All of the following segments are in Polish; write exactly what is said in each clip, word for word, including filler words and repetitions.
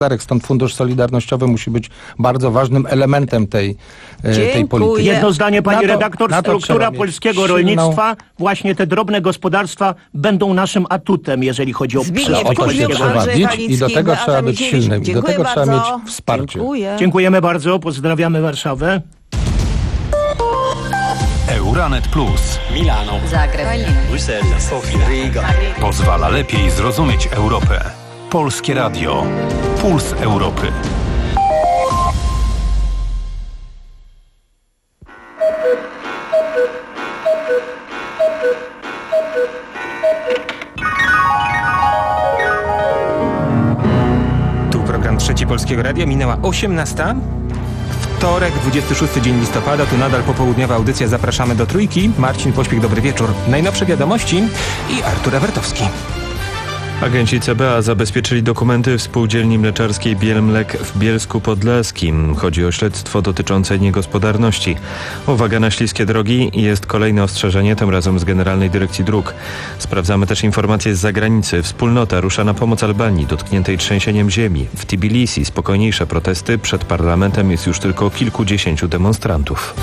Stąd Fundusz Solidarnościowy musi być bardzo ważnym elementem tej, tej polityki. Jedno zdanie, pani Na to, redaktor, na to struktura polskiego silną... rolnictwa, właśnie te drobne gospodarstwa będą naszym atutem, jeżeli chodzi o Zbigniew, o to się trzeba bić i do tego trzeba być silnym. I do tego trzeba mieć wsparcie. Dziękuję. Dziękujemy bardzo, pozdrawiamy Warszawę. Euranet Plus. Milano. Zagreb. Bruksela. Sofia. Riga. Pozwala lepiej zrozumieć Europę. Polskie Radio. Puls Europy. Tu program Trzeci Polskiego Radia. Minęła osiemnasta. Wtorek, dwudziesty szósty dzień listopada, tu nadal popołudniowa audycja. Zapraszamy do Trójki. Marcin Pośpiech, dobry wieczór. Najnowsze wiadomości i Artur Ewertowski. Agenci C B A zabezpieczyli dokumenty w spółdzielni mleczarskiej Bielmlek w Bielsku Podlaskim. Chodzi o śledztwo dotyczące niegospodarności. Uwaga na śliskie drogi, jest kolejne ostrzeżenie, tym razem z Generalnej Dyrekcji Dróg. Sprawdzamy też informacje z zagranicy. Wspólnota rusza na pomoc Albanii, dotkniętej trzęsieniem ziemi. W Tbilisi spokojniejsze protesty. Przed parlamentem jest już tylko kilkudziesięciu demonstrantów.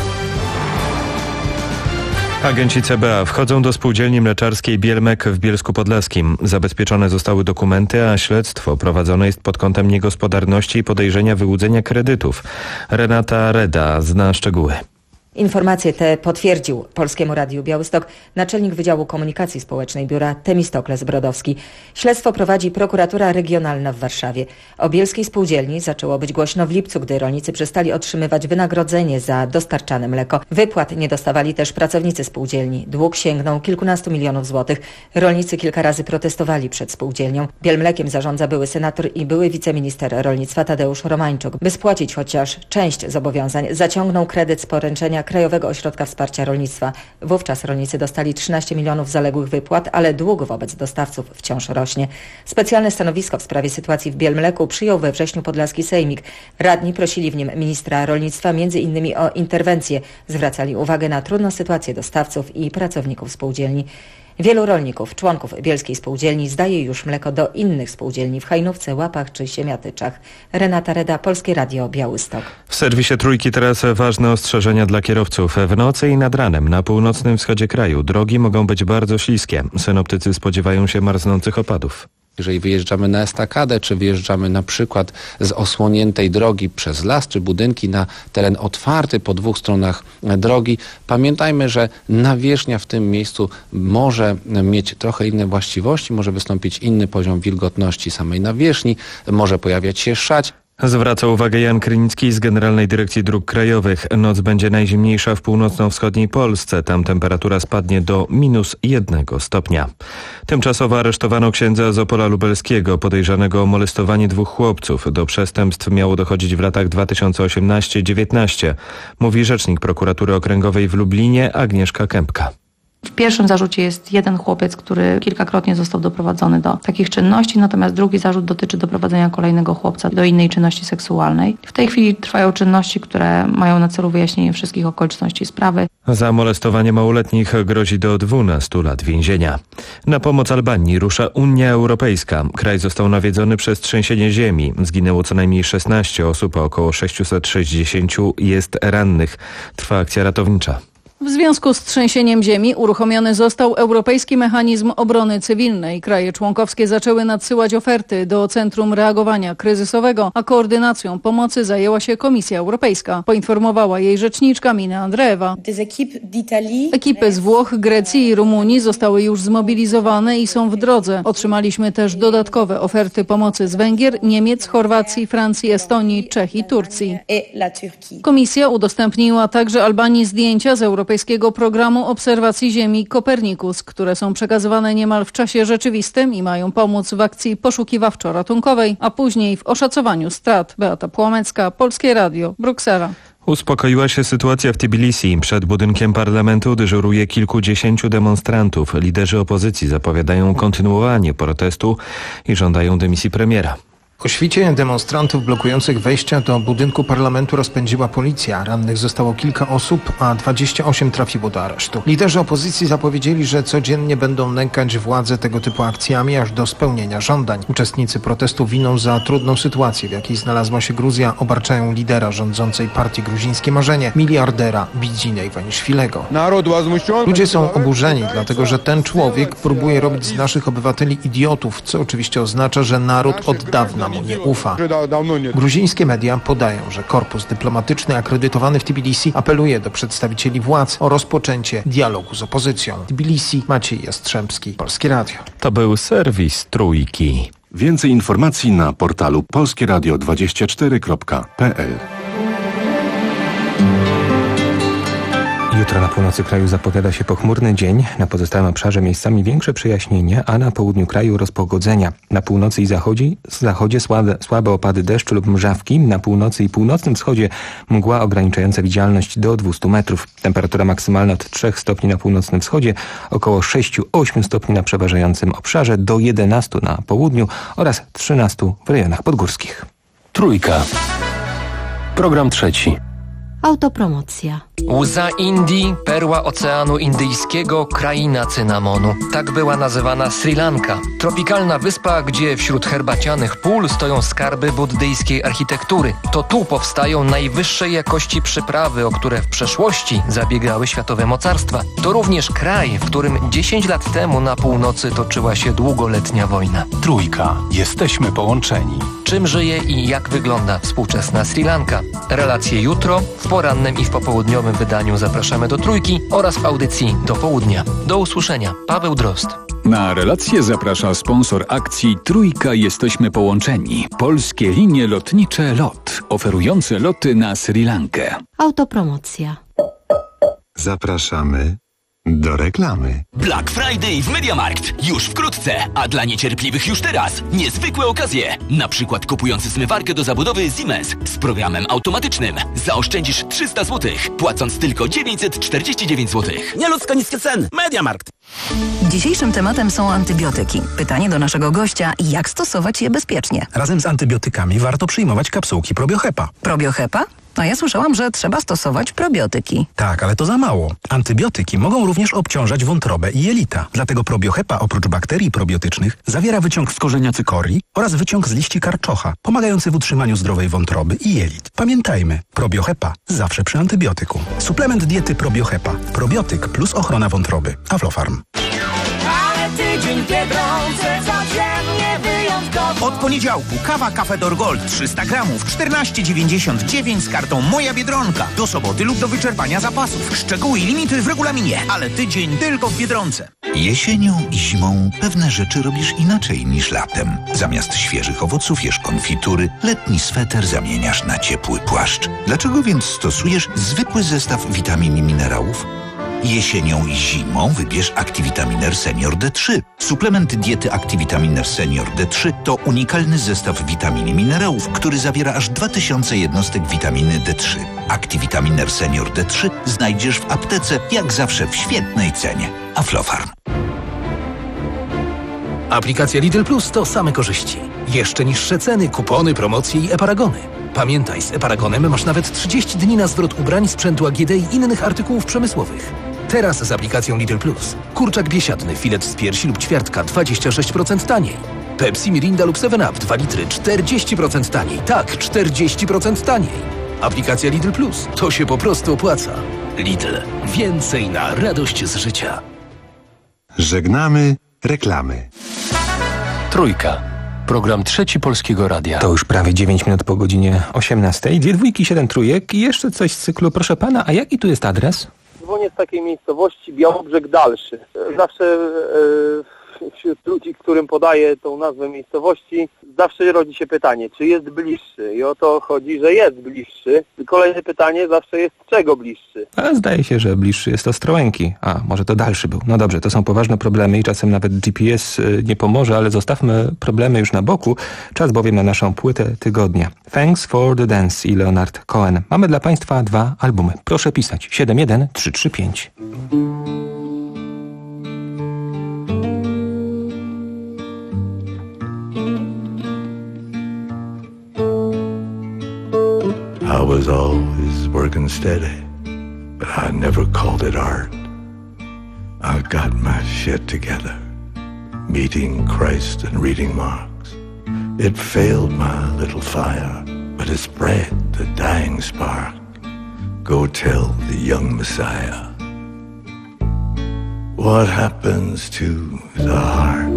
Agenci C B A wchodzą do spółdzielni mleczarskiej Bielmek w Bielsku Podlaskim. Zabezpieczone zostały dokumenty, a śledztwo prowadzone jest pod kątem niegospodarności i podejrzenia wyłudzenia kredytów. Renata Reda zna szczegóły. Informacje te potwierdził Polskiemu Radiu Białystok naczelnik Wydziału Komunikacji Społecznej biura Temistokles Brodowski. Śledztwo prowadzi prokuratura regionalna w Warszawie. O bielskiej spółdzielni zaczęło być głośno w lipcu, gdy rolnicy przestali otrzymywać wynagrodzenie za dostarczane mleko. Wypłat nie dostawali też pracownicy spółdzielni. Dług sięgnął kilkunastu milionów złotych. Rolnicy kilka razy protestowali przed spółdzielnią. Bielmlekiem zarządza były senator i były wiceminister rolnictwa Tadeusz Romańczuk. By spłacić chociaż część zobowiązań, zaciągnął kredyt z poręczenia Krajowego Ośrodka Wsparcia Rolnictwa. Wówczas rolnicy dostali trzynaście milionów zaległych wypłat, ale dług wobec dostawców wciąż rośnie. Specjalne stanowisko w sprawie sytuacji w Bielmleku przyjął we wrześniu podlaski sejmik. Radni prosili w nim ministra rolnictwa między innymi o interwencję. Zwracali uwagę na trudną sytuację dostawców i pracowników spółdzielni. Wielu rolników, członków bielskiej spółdzielni zdaje już mleko do innych spółdzielni w Hajnówce, Łapach czy Siemiatyczach. Renata Reda, Polskie Radio, Białystok. W serwisie Trójki teraz ważne ostrzeżenia dla kierowców. W nocy i nad ranem na północnym wschodzie kraju drogi mogą być bardzo śliskie. Synoptycy spodziewają się marznących opadów. Jeżeli wyjeżdżamy na estakadę, czy wyjeżdżamy na przykład z osłoniętej drogi przez las czy budynki na teren otwarty po dwóch stronach drogi, pamiętajmy, że nawierzchnia w tym miejscu może mieć trochę inne właściwości, może wystąpić inny poziom wilgotności samej nawierzchni, może pojawiać się szać. Zwraca uwagę Jan Krynicki z Generalnej Dyrekcji Dróg Krajowych. Noc będzie najzimniejsza w północno-wschodniej Polsce. Tam temperatura spadnie do minus jednego stopnia. Tymczasowo aresztowano księdza z Opola Lubelskiego, podejrzanego o molestowanie dwóch chłopców. Do przestępstw miało dochodzić w latach dwa tysiące osiemnasty dziewiętnaście, mówi rzecznik prokuratury okręgowej w Lublinie Agnieszka Kępka. W pierwszym zarzucie jest jeden chłopiec, który kilkakrotnie został doprowadzony do takich czynności, natomiast drugi zarzut dotyczy doprowadzenia kolejnego chłopca do innej czynności seksualnej. W tej chwili trwają czynności, które mają na celu wyjaśnienie wszystkich okoliczności sprawy. Za molestowanie małoletnich grozi do dwunastu lat więzienia. Na pomoc Albanii rusza Unia Europejska. Kraj został nawiedzony przez trzęsienie ziemi. Zginęło co najmniej szesnaście osób, a około sześćset sześćdziesiąt jest rannych. Trwa akcja ratownicza. W związku z trzęsieniem ziemi uruchomiony został Europejski Mechanizm Obrony Cywilnej. Kraje członkowskie zaczęły nadsyłać oferty do Centrum Reagowania Kryzysowego, a koordynacją pomocy zajęła się Komisja Europejska. Poinformowała jej rzeczniczka Mina Andreewa. Ekipy z Włoch, Grecji i Rumunii zostały już zmobilizowane i są w drodze. Otrzymaliśmy też dodatkowe oferty pomocy z Węgier, Niemiec, Chorwacji, Francji, Estonii, Czech i Turcji. Komisja udostępniła także Albanii zdjęcia z Europejskiego Europejskiego Programu Obserwacji Ziemi Kopernikus, które są przekazywane niemal w czasie rzeczywistym i mają pomóc w akcji poszukiwawczo-ratunkowej, a później w oszacowaniu strat. Beata Płomecka, Polskie Radio, Bruksela. Uspokoiła się sytuacja w Tbilisi. Przed budynkiem parlamentu dyżuruje kilkudziesięciu demonstrantów. Liderzy opozycji zapowiadają kontynuowanie protestu i żądają dymisji premiera. O świcie demonstrantów blokujących wejścia do budynku parlamentu rozpędziła policja. Rannych zostało kilka osób, a dwadzieścia osiem trafiło do aresztu. Liderzy opozycji zapowiedzieli, że codziennie będą nękać władzę tego typu akcjami aż do spełnienia żądań. Uczestnicy protestu winą za trudną sytuację, w jakiej znalazła się Gruzja, obarczają lidera rządzącej partii Gruzińskie Marzenie, miliardera Bidzina Iwaniszwilego. Ludzie są oburzeni, dlatego że ten człowiek próbuje robić z naszych obywateli idiotów, co oczywiście oznacza, że naród od dawna mu nie ufa. Gruzińskie media podają, że korpus dyplomatyczny akredytowany w Tbilisi apeluje do przedstawicieli władz o rozpoczęcie dialogu z opozycją. Tbilisi, Maciej Jastrzębski, Polskie Radio. To był serwis Trójki. Więcej informacji na portalu polskie radio dwadzieścia cztery kropka p l. Jutro na północy kraju zapowiada się pochmurny dzień, na pozostałym obszarze miejscami większe przejaśnienia, a na południu kraju rozpogodzenia. Na północy i zachodzie, zachodzie słabe, słabe opady deszczu lub mrzawki, na północy i północnym wschodzie mgła ograniczająca widzialność do dwieście metrów. Temperatura maksymalna od trzech stopni na północnym wschodzie, około sześć do ośmiu stopni na przeważającym obszarze, do jedenastu na południu oraz trzynastu w rejonach podgórskich. Trójka. Program trzeci. Autopromocja. Łza Indii, perła Oceanu Indyjskiego, kraina cynamonu. Tak była nazywana Sri Lanka. Tropikalna wyspa, gdzie wśród herbacianych pól stoją skarby buddyjskiej architektury. To tu powstają najwyższej jakości przyprawy, o które w przeszłości zabiegały światowe mocarstwa. To również kraj, w którym dziesięć lat temu na północy toczyła się długoletnia wojna. Trójka. Jesteśmy połączeni. Czym żyje i jak wygląda współczesna Sri Lanka? Relacje jutro, w porannym i w popołudniowym wydaniu zapraszamy do Trójki oraz w audycji do południa. Do usłyszenia. Paweł Drozd. Na relację zaprasza sponsor akcji Trójka Jesteśmy Połączeni. Polskie linie lotnicze LOT, oferujące loty na Sri Lankę. Autopromocja. Zapraszamy do reklamy. Black Friday w MediaMarkt. Już wkrótce, a dla niecierpliwych już teraz. Niezwykłe okazje. Na przykład kupując zmywarkę do zabudowy Siemens z programem automatycznym zaoszczędzisz trzysta złotych, płacąc tylko dziewięćset czterdzieści dziewięć złotych. Nieludzko niskie ceny. MediaMarkt. Dzisiejszym tematem są antybiotyki. Pytanie do naszego gościa, jak stosować je bezpiecznie? Razem z antybiotykami warto przyjmować kapsułki Probiohepa. Probiohepa? A ja słyszałam, że trzeba stosować probiotyki. Tak, ale to za mało. Antybiotyki mogą również obciążać wątrobę i jelita. Dlatego Probiohepa oprócz bakterii probiotycznych zawiera wyciąg z korzenia cykorii oraz wyciąg z liści karczocha, pomagający w utrzymaniu zdrowej wątroby i jelit. Pamiętajmy, Probiohepa zawsze przy antybiotyku. Suplement diety Probiohepa. Probiotyk plus ochrona wątroby. Aflofarm. Ale tydzień Biedronce codziennie wyjątkowo. Od poniedziałku kawa Café Gold trzysta gramów czternaście dziewięćdziesiąt dziewięć z kartą Moja Biedronka. Do soboty lub do wyczerpania zapasów. Szczegóły i limity w regulaminie, ale tydzień tylko w Biedronce. Jesienią i zimą pewne rzeczy robisz inaczej niż latem. Zamiast świeżych owoców jesz konfitury, letni sweter zamieniasz na ciepły płaszcz. Dlaczego więc stosujesz zwykły zestaw witamin i minerałów? Jesienią i zimą wybierz Activitaminer Senior D trzy. Suplement diety Activitaminer Senior D trzy to unikalny zestaw witamin i minerałów, który zawiera aż dwa tysiące jednostek witaminy D trzy. Activitaminer Senior D trzy znajdziesz w aptece, jak zawsze w świetnej cenie. Aflofarm. Aplikacja Lidl Plus to same korzyści. Jeszcze niższe ceny, kupony, promocje i e-paragony. Pamiętaj, z e-paragonem masz nawet trzydzieści dni na zwrot ubrań, sprzętu A G D i innych artykułów przemysłowych. Teraz z aplikacją Lidl Plus. Kurczak biesiadny, filet z piersi lub ćwiartka dwadzieścia sześć procent taniej. Pepsi, Mirinda lub seven up dwa litry czterdzieści procent taniej. Tak, czterdzieści procent taniej. Aplikacja Lidl Plus. To się po prostu opłaca. Lidl. Więcej na radość z życia. Żegnamy reklamy. Trójka. Program trzeci Polskiego Radia. To już prawie dziewięć minut po godzinie osiemnastej. Dwie dwójki, siedem trójek i jeszcze coś z cyklu. Proszę pana, a jaki tu jest adres? Dzwonię z takiej miejscowości Białobrzeg Dalszy. Zawsze e, wśród ludzi, którym podaję tą nazwę miejscowości, zawsze rodzi się pytanie, czy jest bliższy. I o to chodzi, że jest bliższy. I kolejne pytanie zawsze jest, czego bliższy. A zdaje się, że bliższy jest Ostrołęki. A, może to dalszy był. No dobrze, to są poważne problemy i czasem nawet G P S nie pomoże, ale zostawmy problemy już na boku. Czas bowiem na naszą płytę tygodnia. Thanks for the Dance i Leonard Cohen. Mamy dla państwa dwa albumy. Proszę pisać. siedem jeden trzy trzy pięć. was always working steady, but I never called it art. I got my shit together, meeting Christ and reading Marx. It failed my little fire, but it spread the dying spark. Go tell the young Messiah what happens to the heart.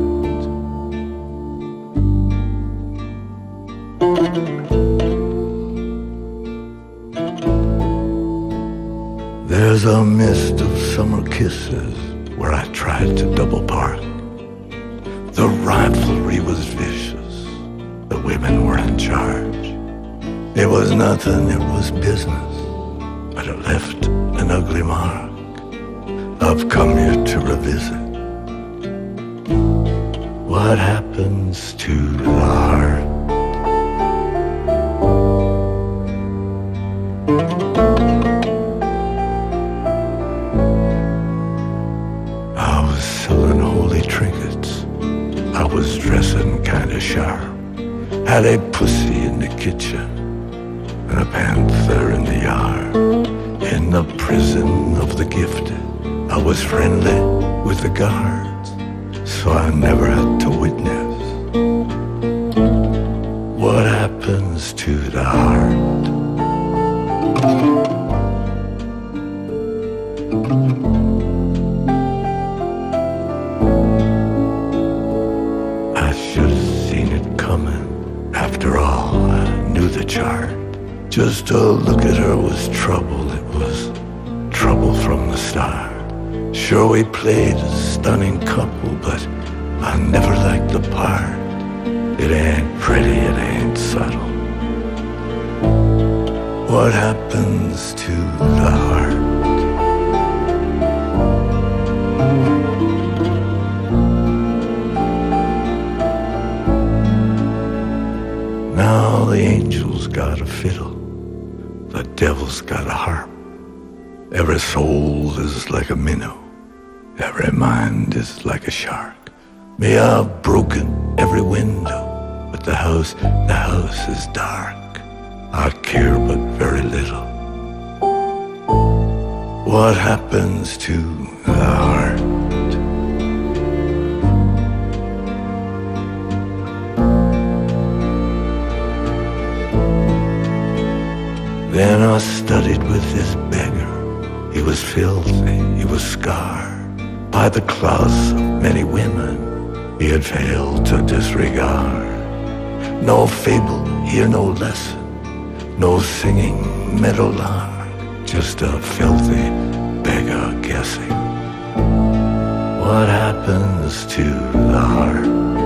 There's a mist of summer kisses where I tried to double park. The rivalry was vicious, the women were in charge. It was nothing, it was business, but it left an ugly mark. I've come here to revisit what happens to the heart. I was selling holy trinkets, I was dressing kinda sharp, had a pussy in the kitchen and a panther in the yard. In the prison of the gifted, I was friendly with the guards, so I never had to witness what happens to the heart. I should have seen it coming. After all, I knew the chart. Just to look at her was trouble. It was trouble from the start. Sure, we played a stunning couple, but I never liked the part. It ain't pretty, it ain't subtle. What happens to the heart? Now the angel's got a fiddle, the devil's got a harp. Every soul is like a minnow, every mind is like a shark. May I've broken every window, but the house, the house is dark. I care but very little. What happens to the heart? Then I studied with this beggar. He was filthy, he was scarred by the claws of many women he had failed to disregard. No fable, here no lesson, no singing meadowlark, just a filthy beggar guessing what happens to the heart.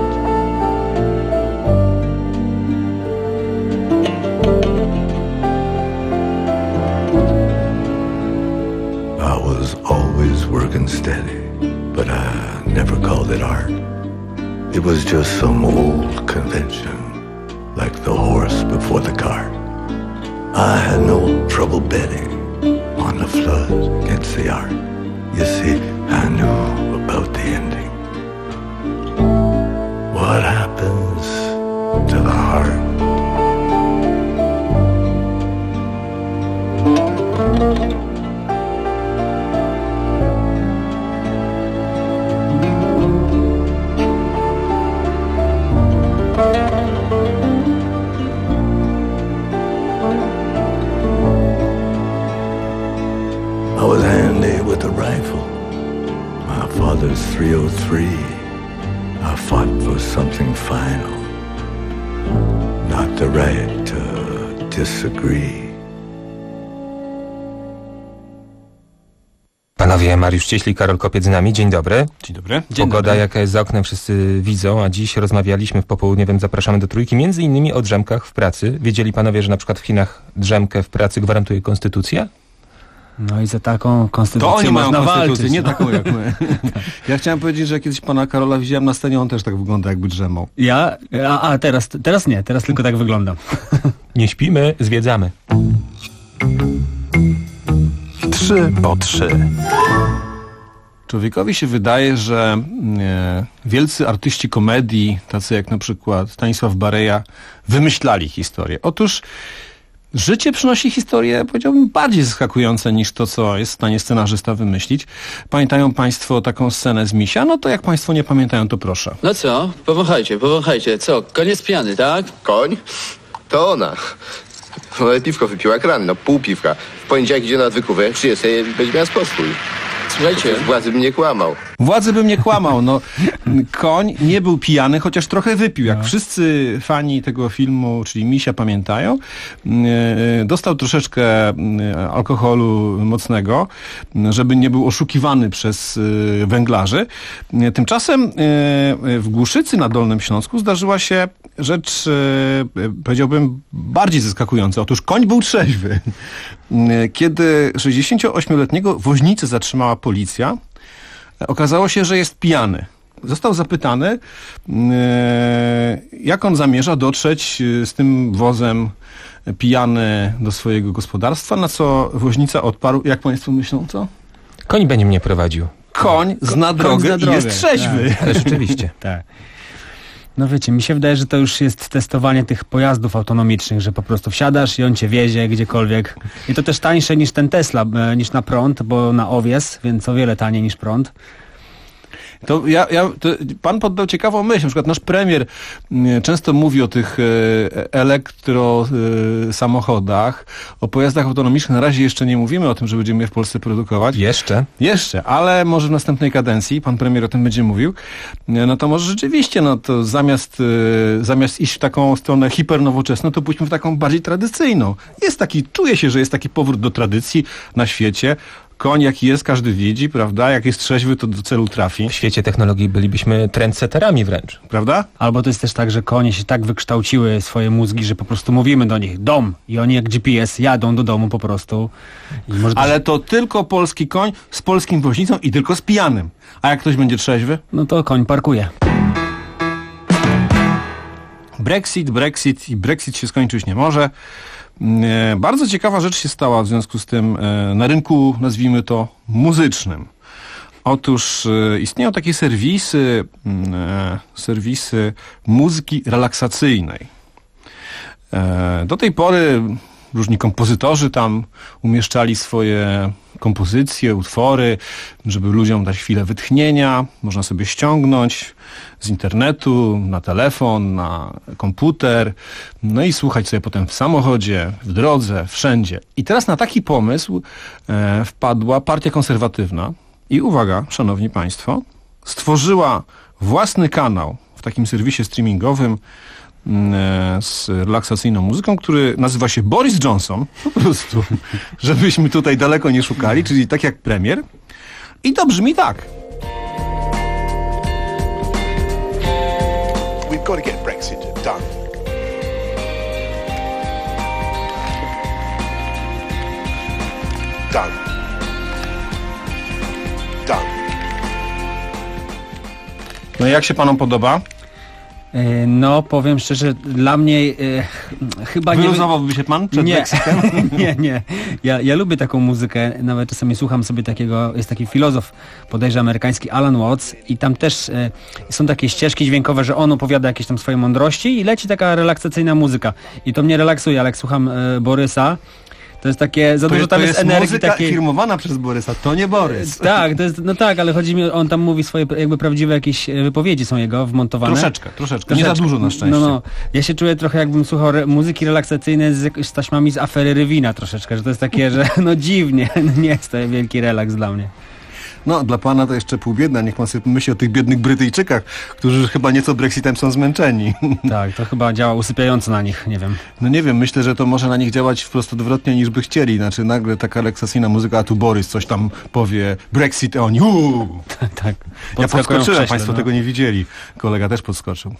I was always working steady, but I never called it art. It was just some old convention, like the horse before the cart. I had no trouble betting on the flood against the art. You see, I knew about the ending. What happens to the heart? I was handy with a rifle, my father's three oh three. I fought for something final, not the right to disagree. Panowie, Mariusz Cieślik, Karol Kopiec z nami. Dzień dobry. Dzień dobry. Pogoda dobry. Jaka jest za oknem, wszyscy widzą, a dziś rozmawialiśmy w popołudniowym Zapraszamy do Trójki, między innymi o drzemkach w pracy. Wiedzieli panowie, że na przykład w Chinach drzemkę w pracy gwarantuje konstytucja? No i za taką konstytucję to oni mają konstytucję, walczyć, nie no. taką jak my. Ja chciałem powiedzieć, że kiedyś pana Karola widziałem na scenie, on też tak wygląda, jakby drzemał. Ja? A, a teraz, teraz nie, teraz tylko tak wyglądam. Nie śpimy, zwiedzamy. Trzy po trzy. Człowiekowi się wydaje, że e, wielcy artyści komedii, tacy jak na przykład Stanisław Bareja, wymyślali historię. Otóż Życie przynosi historie, powiedziałbym, bardziej zaskakujące niż to, co jest w stanie scenarzysta wymyślić. Pamiętają państwo taką scenę z Misia? No to jak państwo nie pamiętają, to proszę. No co? Powąchajcie, powąchajcie. Co? Koniec pijany, tak? Koń? To ona. No piwko wypiła krany, no pół piwka. W poniedziałek idzie na wykówę, przyje sobie, będzie miała spokój. Słuchajcie. Władzy bym nie kłamał. Władzy bym nie kłamał, no. Koń nie był pijany, chociaż trochę wypił. Jak wszyscy fani tego filmu, czyli Misia, pamiętają, dostał troszeczkę alkoholu mocnego, żeby nie był oszukiwany przez węglarzy. Tymczasem w Głuszycy na Dolnym Śląsku zdarzyła się rzecz, powiedziałbym, bardziej zaskakująca. Otóż koń był trzeźwy. Kiedy sześćdziesięcioośmioletniego woźnicę zatrzymała policja, okazało się, że jest pijany. Został zapytany, jak on zamierza dotrzeć z tym wozem pijany do swojego gospodarstwa, na co woźnica odparł, jak państwo myślą, co? Koń będzie mnie prowadził. Koń zna drogę, zna drogę. i jest trzeźwy. Tak, ale rzeczywiście. Tak. No wiecie, mi się wydaje, że to już jest testowanie tych pojazdów autonomicznych, że po prostu wsiadasz i on cię wiezie gdziekolwiek. I to też tańsze niż ten Tesla, e, niż na prąd, bo na owies, więc o wiele taniej niż prąd. To ja, ja, to pan poddał ciekawą myśl. Na przykład nasz premier często mówi o tych elektrosamochodach, o pojazdach autonomicznych. Na razie jeszcze nie mówimy o tym, że będziemy je w Polsce produkować. Jeszcze? Jeszcze, ale może w następnej kadencji pan premier o tym będzie mówił. No to może rzeczywiście, no to zamiast, zamiast iść w taką stronę hipernowoczesną, to pójdźmy w taką bardziej tradycyjną. Jest taki, czuje się, że jest taki powrót do tradycji na świecie. Koń jaki jest, każdy widzi, prawda? Jak jest trzeźwy, to do celu trafi. W świecie technologii bylibyśmy trendsetterami wręcz. Prawda? Albo to jest też tak, że konie się tak wykształciły swoje mózgi, że po prostu mówimy do nich dom i oni jak G P S jadą do domu po prostu. I może Ale to tylko polski koń z polskim woźnicą i tylko z pijanym. A jak ktoś będzie trzeźwy? No to koń parkuje. Brexit, Brexit i Brexit się skończyć nie może. Bardzo ciekawa rzecz się stała w związku z tym na rynku, nazwijmy to, muzycznym. Otóż istnieją takie serwisy, serwisy muzyki relaksacyjnej. Do tej pory różni kompozytorzy tam umieszczali swoje kompozycje, utwory, żeby ludziom dać chwilę wytchnienia. Można sobie ściągnąć z internetu, na telefon, na komputer, no i słuchać sobie potem w samochodzie, w drodze, wszędzie. I teraz na taki pomysł e, wpadła partia konserwatywna i uwaga, szanowni państwo, stworzyła własny kanał w takim serwisie streamingowym z relaksacyjną muzyką, który nazywa się Boris Johnson, po prostu, żebyśmy tutaj daleko nie szukali, czyli tak jak premier. I to brzmi tak. We've got to get Brexit done. Done. Done. No i jak się panom podoba? No, powiem szczerze, dla mnie e, chyba nie... Wyluzowałby się pan przed nie, Brexitem? nie, nie. Ja, ja lubię taką muzykę, nawet czasami słucham sobie takiego, jest taki filozof, podejrzewam, amerykański, Alan Watts, i tam też e, są takie ścieżki dźwiękowe, że on opowiada jakieś tam swoje mądrości i leci taka relaksacyjna muzyka. I to mnie relaksuje, ale jak słucham e, Borysa, to jest takie, za to dużo jest, tam to jest, jest energii muzyka takiej... firmowana przez Borysa, to nie Borys. Tak, to jest, no tak, ale chodzi mi, on tam mówi swoje jakby prawdziwe jakieś wypowiedzi są jego wmontowane. Troszeczkę, troszeczkę, nie za dużo na szczęście. No, no. Ja się czuję trochę jakbym słuchał re- muzyki relaksacyjnej z, z taśmami z afery Rywina troszeczkę, że to jest takie, że no dziwnie, nie jest to wielki relaks dla mnie. No, dla pana to jeszcze pół biedna. Niech pan sobie myśli o tych biednych Brytyjczykach, którzy chyba nieco Brexitem są zmęczeni. Tak, to chyba działa usypiająco na nich, nie wiem. No nie wiem, myślę, że to może na nich działać wprost odwrotnie niż by chcieli. Znaczy nagle taka relaksacyjna muzyka, a tu Borys coś tam powie, Brexit, a oni uuu. Tak. Ja podskoczyłem, państwo no. tego nie widzieli. Kolega też podskoczył.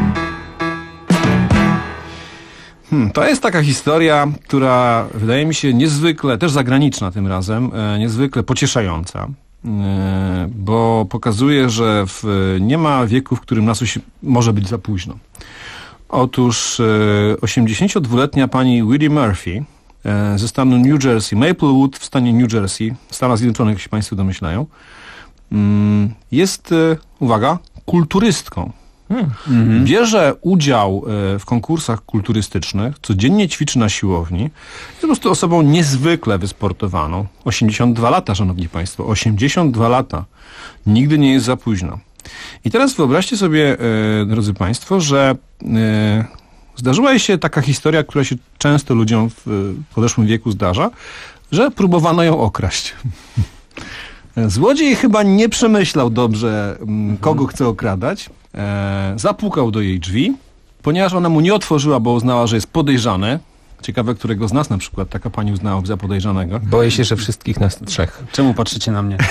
Hmm, to jest taka historia, która wydaje mi się niezwykle, też zagraniczna tym razem, e, niezwykle pocieszająca. Bo pokazuje, że w, nie ma wieku, w którym na coś może być za późno. Otóż osiemdziesięciodwuletnia pani Willie Murphy ze stanu New Jersey, Maplewood w stanie New Jersey, Stanach Zjednoczonych, jak się państwo domyślają, jest, uwaga, kulturystką. Hmm. Bierze udział w konkursach kulturystycznych, codziennie ćwiczy na siłowni. Jest po prostu osobą niezwykle wysportowaną. osiemdziesiąt dwa lata, szanowni państwo. osiemdziesiąt dwa lata. Nigdy nie jest za późno. I teraz wyobraźcie sobie, e, drodzy państwo, że e, zdarzyła jej się taka historia, która się często ludziom w e, podeszłym wieku zdarza, że próbowano ją okraść. Złodziej chyba nie przemyślał dobrze, m, kogo chce okradać. E, zapukał do jej drzwi, ponieważ ona mu nie otworzyła, bo uznała, że jest podejrzany. Ciekawe, którego z nas na przykład taka pani uznałaby za podejrzanego. Boję się, że wszystkich nas trzech. Czemu patrzycie na mnie? e,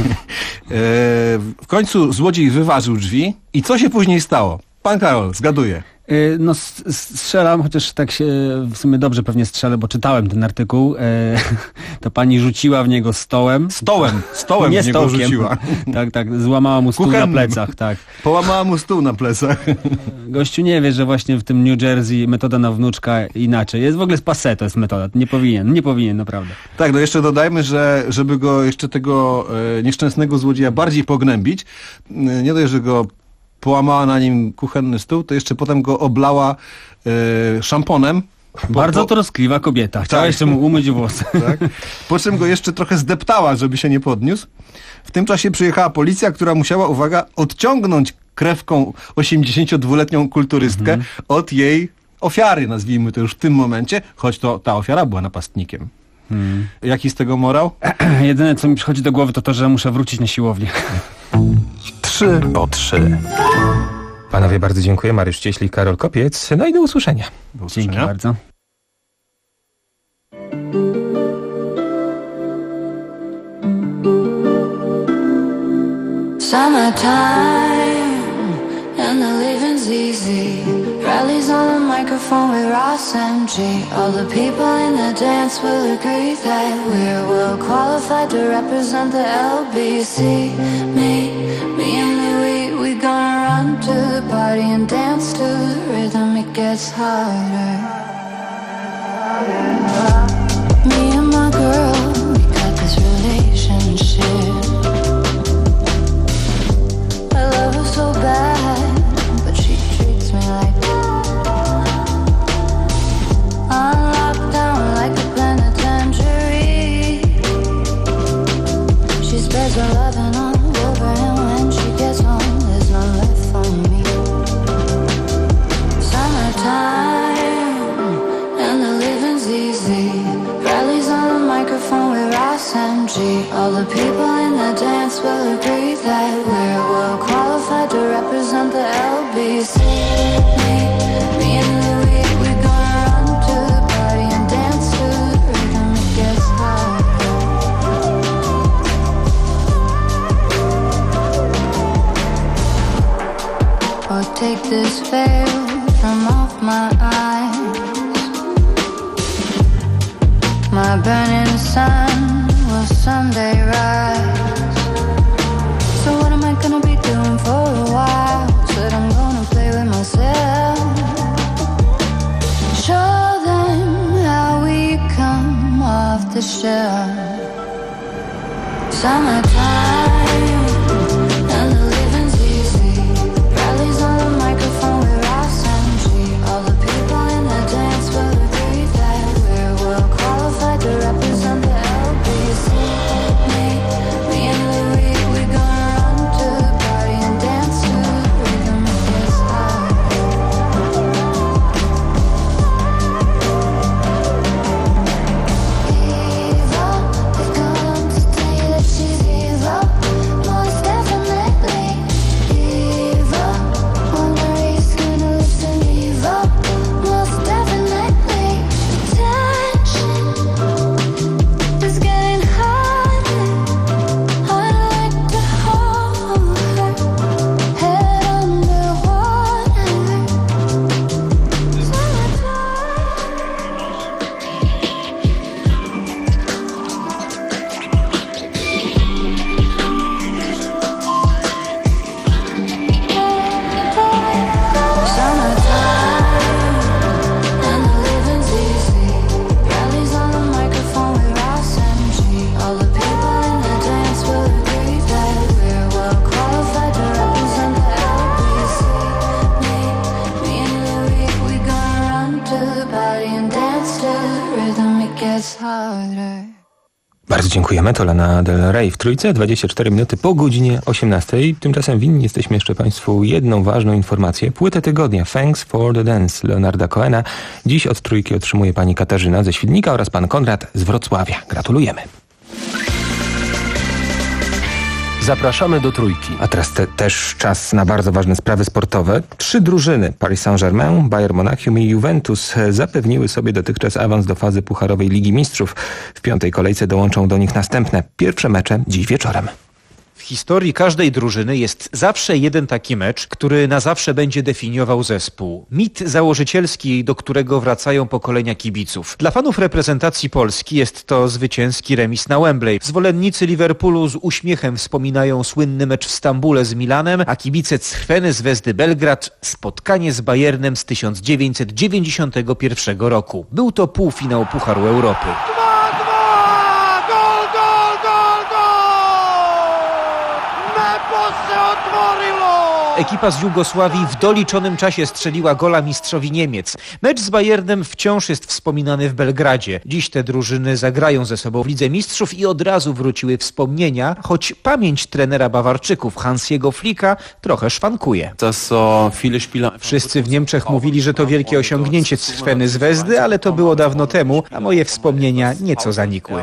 w końcu złodziej wyważył drzwi i co się później stało? Pan Karol, zgaduję. Yy, no s- strzelam, chociaż tak się w sumie dobrze pewnie strzelę, bo czytałem ten artykuł. Yy, to pani rzuciła w niego stołem. Stołem, stołem nie w niego stołkiem. rzuciła. Tak, tak, złamała mu stół Kuchennym. na plecach, tak. Połamała mu stół na plecach. Gościu nie wie, że właśnie w tym New Jersey metoda na wnuczka inaczej. Jest w ogóle passé, to jest metoda. Nie powinien, nie powinien, naprawdę. Tak, no jeszcze dodajmy, że żeby go jeszcze tego e, nieszczęsnego złodzieja bardziej pognębić, e, nie dość, że go połamała na nim kuchenny stół, to jeszcze potem go oblała e, szamponem. Bardzo po, troskliwa kobieta. Chciała tak. jeszcze mu umyć włosy. Tak. Po czym go jeszcze trochę zdeptała, żeby się nie podniósł. W tym czasie przyjechała policja, która musiała, uwaga, odciągnąć krewką osiemdziesięciodwuletnią kulturystkę mhm. od jej ofiary, nazwijmy to już w tym momencie, choć to ta ofiara była napastnikiem. Hmm. Jaki z tego morał? Jedyne, co mi przychodzi do głowy, to to, że muszę wrócić na siłownię. Trzy po trzy. Panowie, bardzo dziękuję. Mariusz Cieślik, Karol Kopiec. No i do usłyszenia. Do usłyszenia. Dzięki bardzo. Summertime and the living's easy. Rallies on the microphone with Ross M G. All the people in the dance will agree that we're well qualified to represent the L B C. Me, me and Louis, we gonna run to the party and dance to the rhythm. It gets harder. Me and my girl, we got this relationship. I love her so bad, but she treats me like I'm locked down like a penitentiary. She spreads her loving all over, and when she gets home, there's none left for me. Summertime and the living's easy. Rallies on the microphone with Ross M G. All the people in the dance will agree that we're well qualified to represent the L B C. Me, me and Louis, we're gonna run to the party and dance to the rhythm. It gets harder. Or take this veil from off my eyes. My burning sun will someday rise. So what am I gonna be doing for a while? Said I'm gonna play with myself. Show them how we come off the shelf. Summertime and the living's easy. Rallies on the microphone with Ross M G. All the people in the dance will agree that we're well qualified to represent the L B C. Me, me and Louis, we're gonna run to the party and dance to the rhythm. It gets harder. Evil, they come to tell you that she's evil. it's harder. Bardzo dziękujemy. To Lana Del Rey w Trójce, dwadzieścia cztery minuty po godzinie osiemnastej. Tymczasem winni jesteśmy jeszcze Państwu jedną ważną informację. Płytę tygodnia Thanks for the Dance Leonarda Cohena. Dziś od Trójki otrzymuje pani Katarzyna ze Świdnika oraz pan Konrad z Wrocławia. Gratulujemy. Zapraszamy do Trójki. A teraz te, też czas na bardzo ważne sprawy sportowe. Trzy drużyny, Paris Saint-Germain, Bayern Monachium i Juventus, zapewniły sobie dotychczas awans do fazy pucharowej Ligi Mistrzów. W piątej kolejce dołączą do nich następne pierwsze mecze dziś wieczorem. W historii każdej drużyny jest zawsze jeden taki mecz, który na zawsze będzie definiował zespół. Mit założycielski, do którego wracają pokolenia kibiców. Dla fanów reprezentacji Polski jest to zwycięski remis na Wembley. Zwolennicy Liverpoolu z uśmiechem wspominają słynny mecz w Stambule z Milanem, a kibice Crvene Zvezdy Belgrad spotkanie z Bayernem z tysiąc dziewięćset dziewięćdziesiątego pierwszego roku. Był to półfinał Pucharu Europy. Ekipa z Jugosławii w doliczonym czasie strzeliła gola mistrzowi Niemiec. Mecz z Bayernem wciąż jest wspominany w Belgradzie. Dziś te drużyny zagrają ze sobą w Lidze Mistrzów i od razu wróciły wspomnienia, choć pamięć trenera Bawarczyków Hansiego Flicka trochę szwankuje. Wszyscy w Niemczech mówili, że to wielkie osiągnięcie Crveny Zvezdy, ale to było dawno temu, a moje wspomnienia nieco zanikły.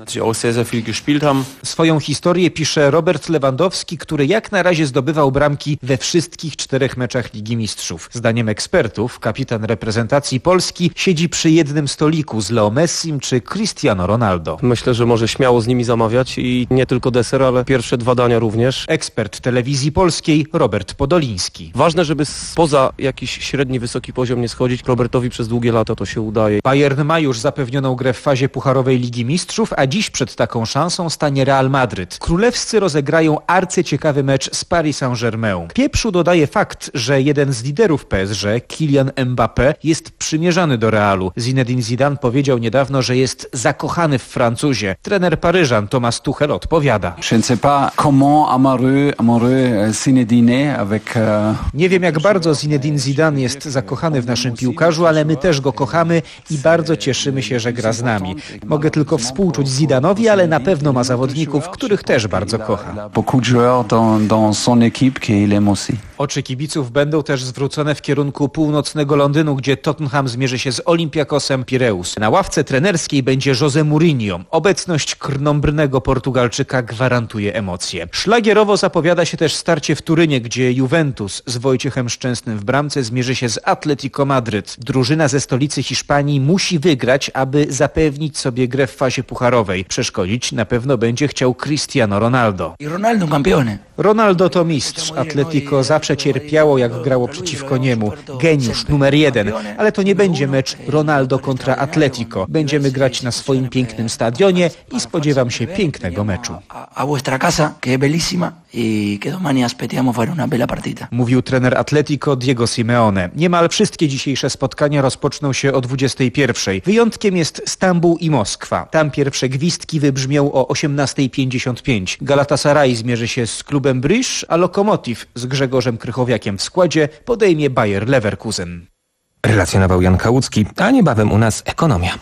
Swoją historię pisze Robert Lewandowski, który jak na razie zdobywał bramki we wszystkich czterech meczach Ligi Mistrzów. Zdaniem ekspertów kapitan reprezentacji Polski siedzi przy jednym stoliku z Leo Messim czy Cristiano Ronaldo. Myślę, że może śmiało z nimi zamawiać i nie tylko deser, ale pierwsze dwa dania również. Ekspert telewizji polskiej Robert Podoliński. Ważne, żeby spoza jakiś średni, wysoki poziom nie schodzić. Robertowi przez długie lata to się udaje. Bayern ma już zapewnioną grę w fazie pucharowej Ligi Mistrzów, a dziś przed taką szansą stanie Real Madryt. Królewscy rozegrają arcyciekawy mecz z Paris Saint-Germain. Pieprzu dodaje fakt, że jeden z liderów P S G, Kylian Mbappé, jest przymierzany do Realu. Zinedine Zidane powiedział niedawno, że jest zakochany w Francuzie. Trener Paryżan Thomas Tuchel odpowiada. Nie wiem, jak bardzo Zinedine Zidane jest zakochany w naszym piłkarzu, ale my też go kochamy i bardzo cieszymy się, że gra z nami. Mogę tylko współczuć Zidanowi, ale na pewno ma zawodników, których też bardzo kocha. Oczy kibiców będą też zwrócone w kierunku północnego Londynu, gdzie Tottenham zmierzy się z Olympiakosem Pireus. Na ławce trenerskiej będzie José Mourinho. Obecność krnąbrnego Portugalczyka gwarantuje emocje. Szlagierowo zapowiada się też starcie w Turynie, gdzie Juventus z Wojciechem Szczęsnym w bramce zmierzy się z Atletico Madryt. Drużyna ze stolicy Hiszpanii musi wygrać, aby zapewnić sobie grę w fazie pucharowej. Przeszkodzić na pewno będzie chciał Cristiano Ronaldo. Ronaldo to mistrz. Atletico zawsze cierpiało, jak grało przeciwko niemu. Geniusz numer jeden. Ale to nie będzie mecz Ronaldo kontra Atletico. Będziemy grać na swoim pięknym stadionie i spodziewam się pięknego meczu. Mówił trener Atletico Diego Simeone. Niemal wszystkie dzisiejsze spotkania rozpoczną się o dwudziestej pierwszej. Wyjątkiem jest Stambuł i Moskwa. Tam pierwsze gwizdki wybrzmią o osiemnastej pięćdziesiąt pięć. Galatasaray zmierzy się z klubem Bryż, a Lokomotiv z Grzegorzem Krychowiakiem w składzie podejmie Bayer Leverkusen. Relacjonował Jan Kałucki, a niebawem u nas ekonomia.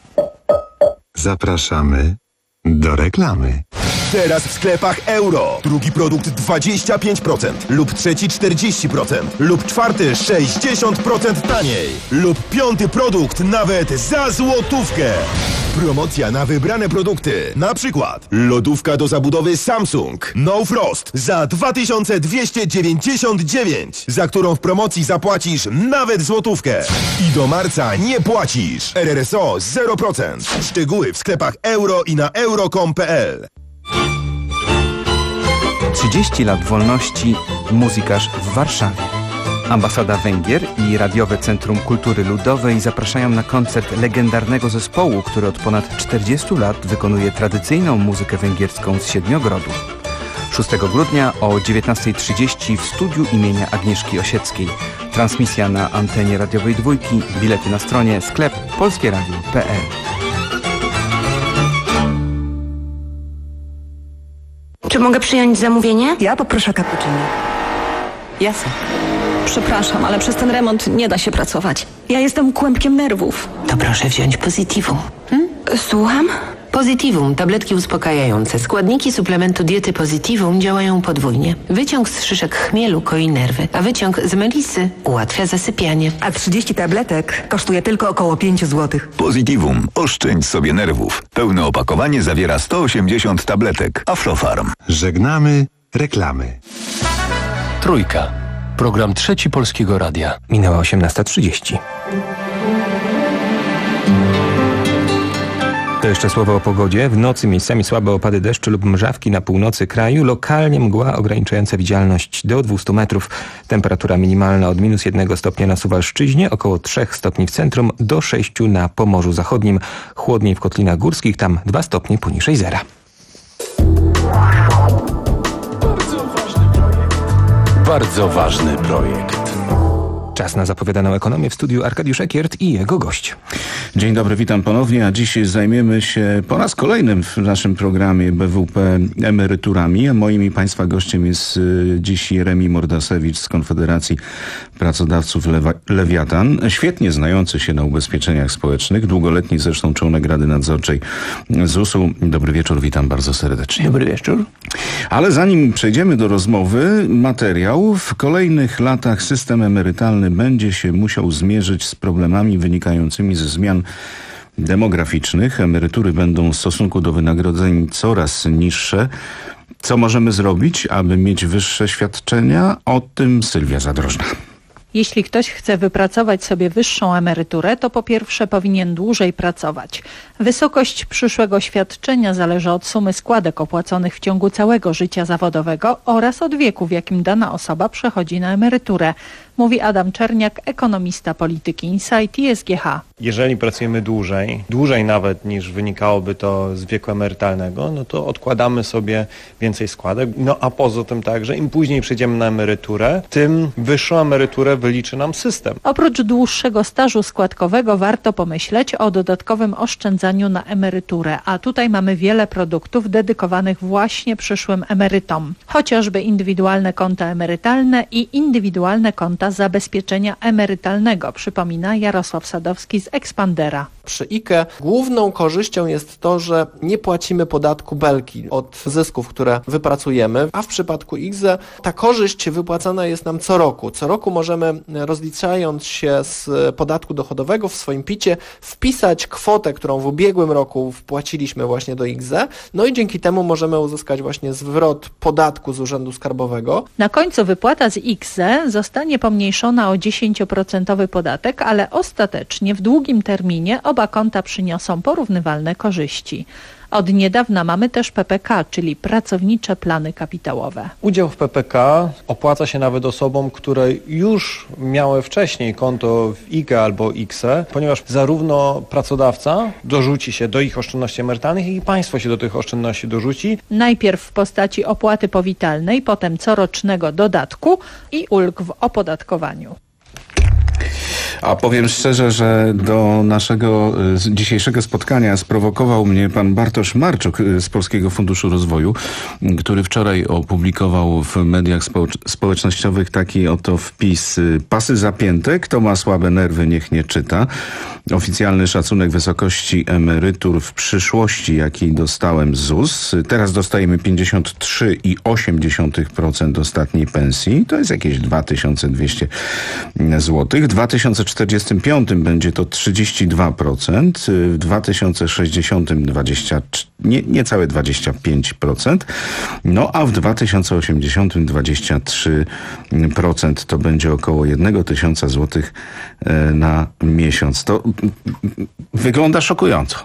Zapraszamy do reklamy. Teraz w sklepach Euro. Drugi produkt dwadzieścia pięć procent lub trzeci czterdzieści procent lub czwarty sześćdziesiąt procent taniej lub piąty produkt nawet za złotówkę. Promocja na wybrane produkty. Na przykład lodówka do zabudowy Samsung No Frost za dwa tysiące dwieście dziewięćdziesiąt dziewięć, za którą w promocji zapłacisz nawet złotówkę. I do marca nie płacisz. R R S O zero procent. Szczegóły w sklepach Euro i na euro kropka com kropka p l. trzydzieści lat wolności, muzykarz w Warszawie. Ambasada Węgier i Radiowe Centrum Kultury Ludowej zapraszają na koncert legendarnego zespołu, który od ponad czterdziestu lat wykonuje tradycyjną muzykę węgierską z Siedmiogrodu. szóstego grudnia o dziewiętnastej trzydzieści w studiu imienia Agnieszki Osieckiej. Transmisja na antenie radiowej Dwójki, bilety na stronie sklep polskieradio kropka p l. Czy mogę przyjąć zamówienie? Ja poproszę cappuccino. Jasne. Przepraszam, ale przez ten remont nie da się pracować. Ja jestem kłębkiem nerwów. To proszę wziąć Positivo. Hmm? Słucham? Positivum, tabletki uspokajające. Składniki suplementu diety Positivum działają podwójnie. Wyciąg z szyszek chmielu koi nerwy, a wyciąg z melisy ułatwia zasypianie. A trzydzieści tabletek kosztuje tylko około pięć złotych. Positivum. Oszczędź sobie nerwów. Pełne opakowanie zawiera sto osiemdziesiąt tabletek. Aflofarm. Żegnamy reklamy. Trójka. Program Trzeci Polskiego Radia. Minęła osiemnasta trzydzieści. To jeszcze słowo o pogodzie. W nocy miejscami słabe opady deszczu lub mrzawki na północy kraju. Lokalnie mgła ograniczająca widzialność do dwieście metrów. Temperatura minimalna od minus jednego stopnia na Suwalszczyźnie, około trzech stopni w centrum, do sześciu na Pomorzu Zachodnim. Chłodniej w Kotlinach Górskich, tam dwa stopnie poniżej zera. Bardzo ważny projekt. Czas na zapowiadaną ekonomię. W studiu Arkadiusz Ekiert i jego gość. Dzień dobry, witam ponownie, a dziś zajmiemy się po raz kolejnym w naszym programie B W P emeryturami. A moim i Państwa gościem jest dziś Jeremi Mordasewicz z Konfederacji Pracodawców Lewa- Lewiatan. Świetnie znający się na ubezpieczeniach społecznych, długoletni zresztą członek Rady Nadzorczej zusu. Dobry wieczór, witam bardzo serdecznie. Dobry wieczór. Ale zanim przejdziemy do rozmowy, materiał. W kolejnych latach system emerytalny będzie się musiał zmierzyć z problemami wynikającymi ze zmian demograficznych. Emerytury będą w stosunku do wynagrodzeń coraz niższe. Co możemy zrobić, aby mieć wyższe świadczenia? O tym Sylwia Zadrożna. Jeśli ktoś chce wypracować sobie wyższą emeryturę, to po pierwsze powinien dłużej pracować. Wysokość przyszłego świadczenia zależy od sumy składek opłaconych w ciągu całego życia zawodowego oraz od wieku, w jakim dana osoba przechodzi na emeryturę, mówi Adam Czerniak, ekonomista polityki Insight i S G H. Jeżeli pracujemy dłużej, dłużej nawet niż wynikałoby to z wieku emerytalnego, no to odkładamy sobie więcej składek. No a poza tym także, im później przejdziemy na emeryturę, tym wyższą emeryturę wyliczy nam system. Oprócz dłuższego stażu składkowego warto pomyśleć o dodatkowym oszczędzaniu na emeryturę, a tutaj mamy wiele produktów dedykowanych właśnie przyszłym emerytom. Chociażby indywidualne konta emerytalne i indywidualne konta zabezpieczenia emerytalnego, przypomina Jarosław Sadowski z Expandera. Przy I K E główną korzyścią jest to, że nie płacimy podatku belki od zysków, które wypracujemy, a w przypadku I K Z E ta korzyść wypłacana jest nam co roku. Co roku możemy, rozliczając się z podatku dochodowego w swoim picie, wpisać kwotę, którą w ubiegłym roku wpłaciliśmy właśnie do I K Z E, no i dzięki temu możemy uzyskać właśnie zwrot podatku z Urzędu Skarbowego. Na końcu wypłata z I K Z E zostanie pomniejszona o dziesięcioprocentowy podatek, ale ostatecznie w długim terminie oba konta przyniosą porównywalne korzyści. Od niedawna mamy też P P K, czyli pracownicze plany kapitałowe. Udział w P P K opłaca się nawet osobom, które już miały wcześniej konto w I K E albo I K S E, ponieważ zarówno pracodawca dorzuci się do ich oszczędności emerytalnych, jak i państwo się do tych oszczędności dorzuci. Najpierw w postaci opłaty powitalnej, potem corocznego dodatku i ulg w opodatkowaniu. A powiem szczerze, że do naszego dzisiejszego spotkania sprowokował mnie pan Bartosz Marczuk z Polskiego Funduszu Rozwoju, który wczoraj opublikował w mediach społecznościowych taki oto wpis: pasy zapięte, kto ma słabe nerwy, niech nie czyta. Oficjalny szacunek wysokości emerytur w przyszłości, jaki dostałem z ZUS. Teraz dostajemy pięćdziesiąt trzy i osiem dziesiątych procent ostatniej pensji. To jest jakieś dwa tysiące dwieście złotych. W dwa tysiące czterdziestym piątym będzie to trzydzieści dwa procent. W dwa tysiące sześćdziesiątym dwadzieścia, nie, niecałe dwadzieścia pięć procent. No a w dwa tysiące osiemdziesiątym dwadzieścia trzy procent. To będzie około jeden tysiąc złotych na miesiąc. To wygląda szokująco.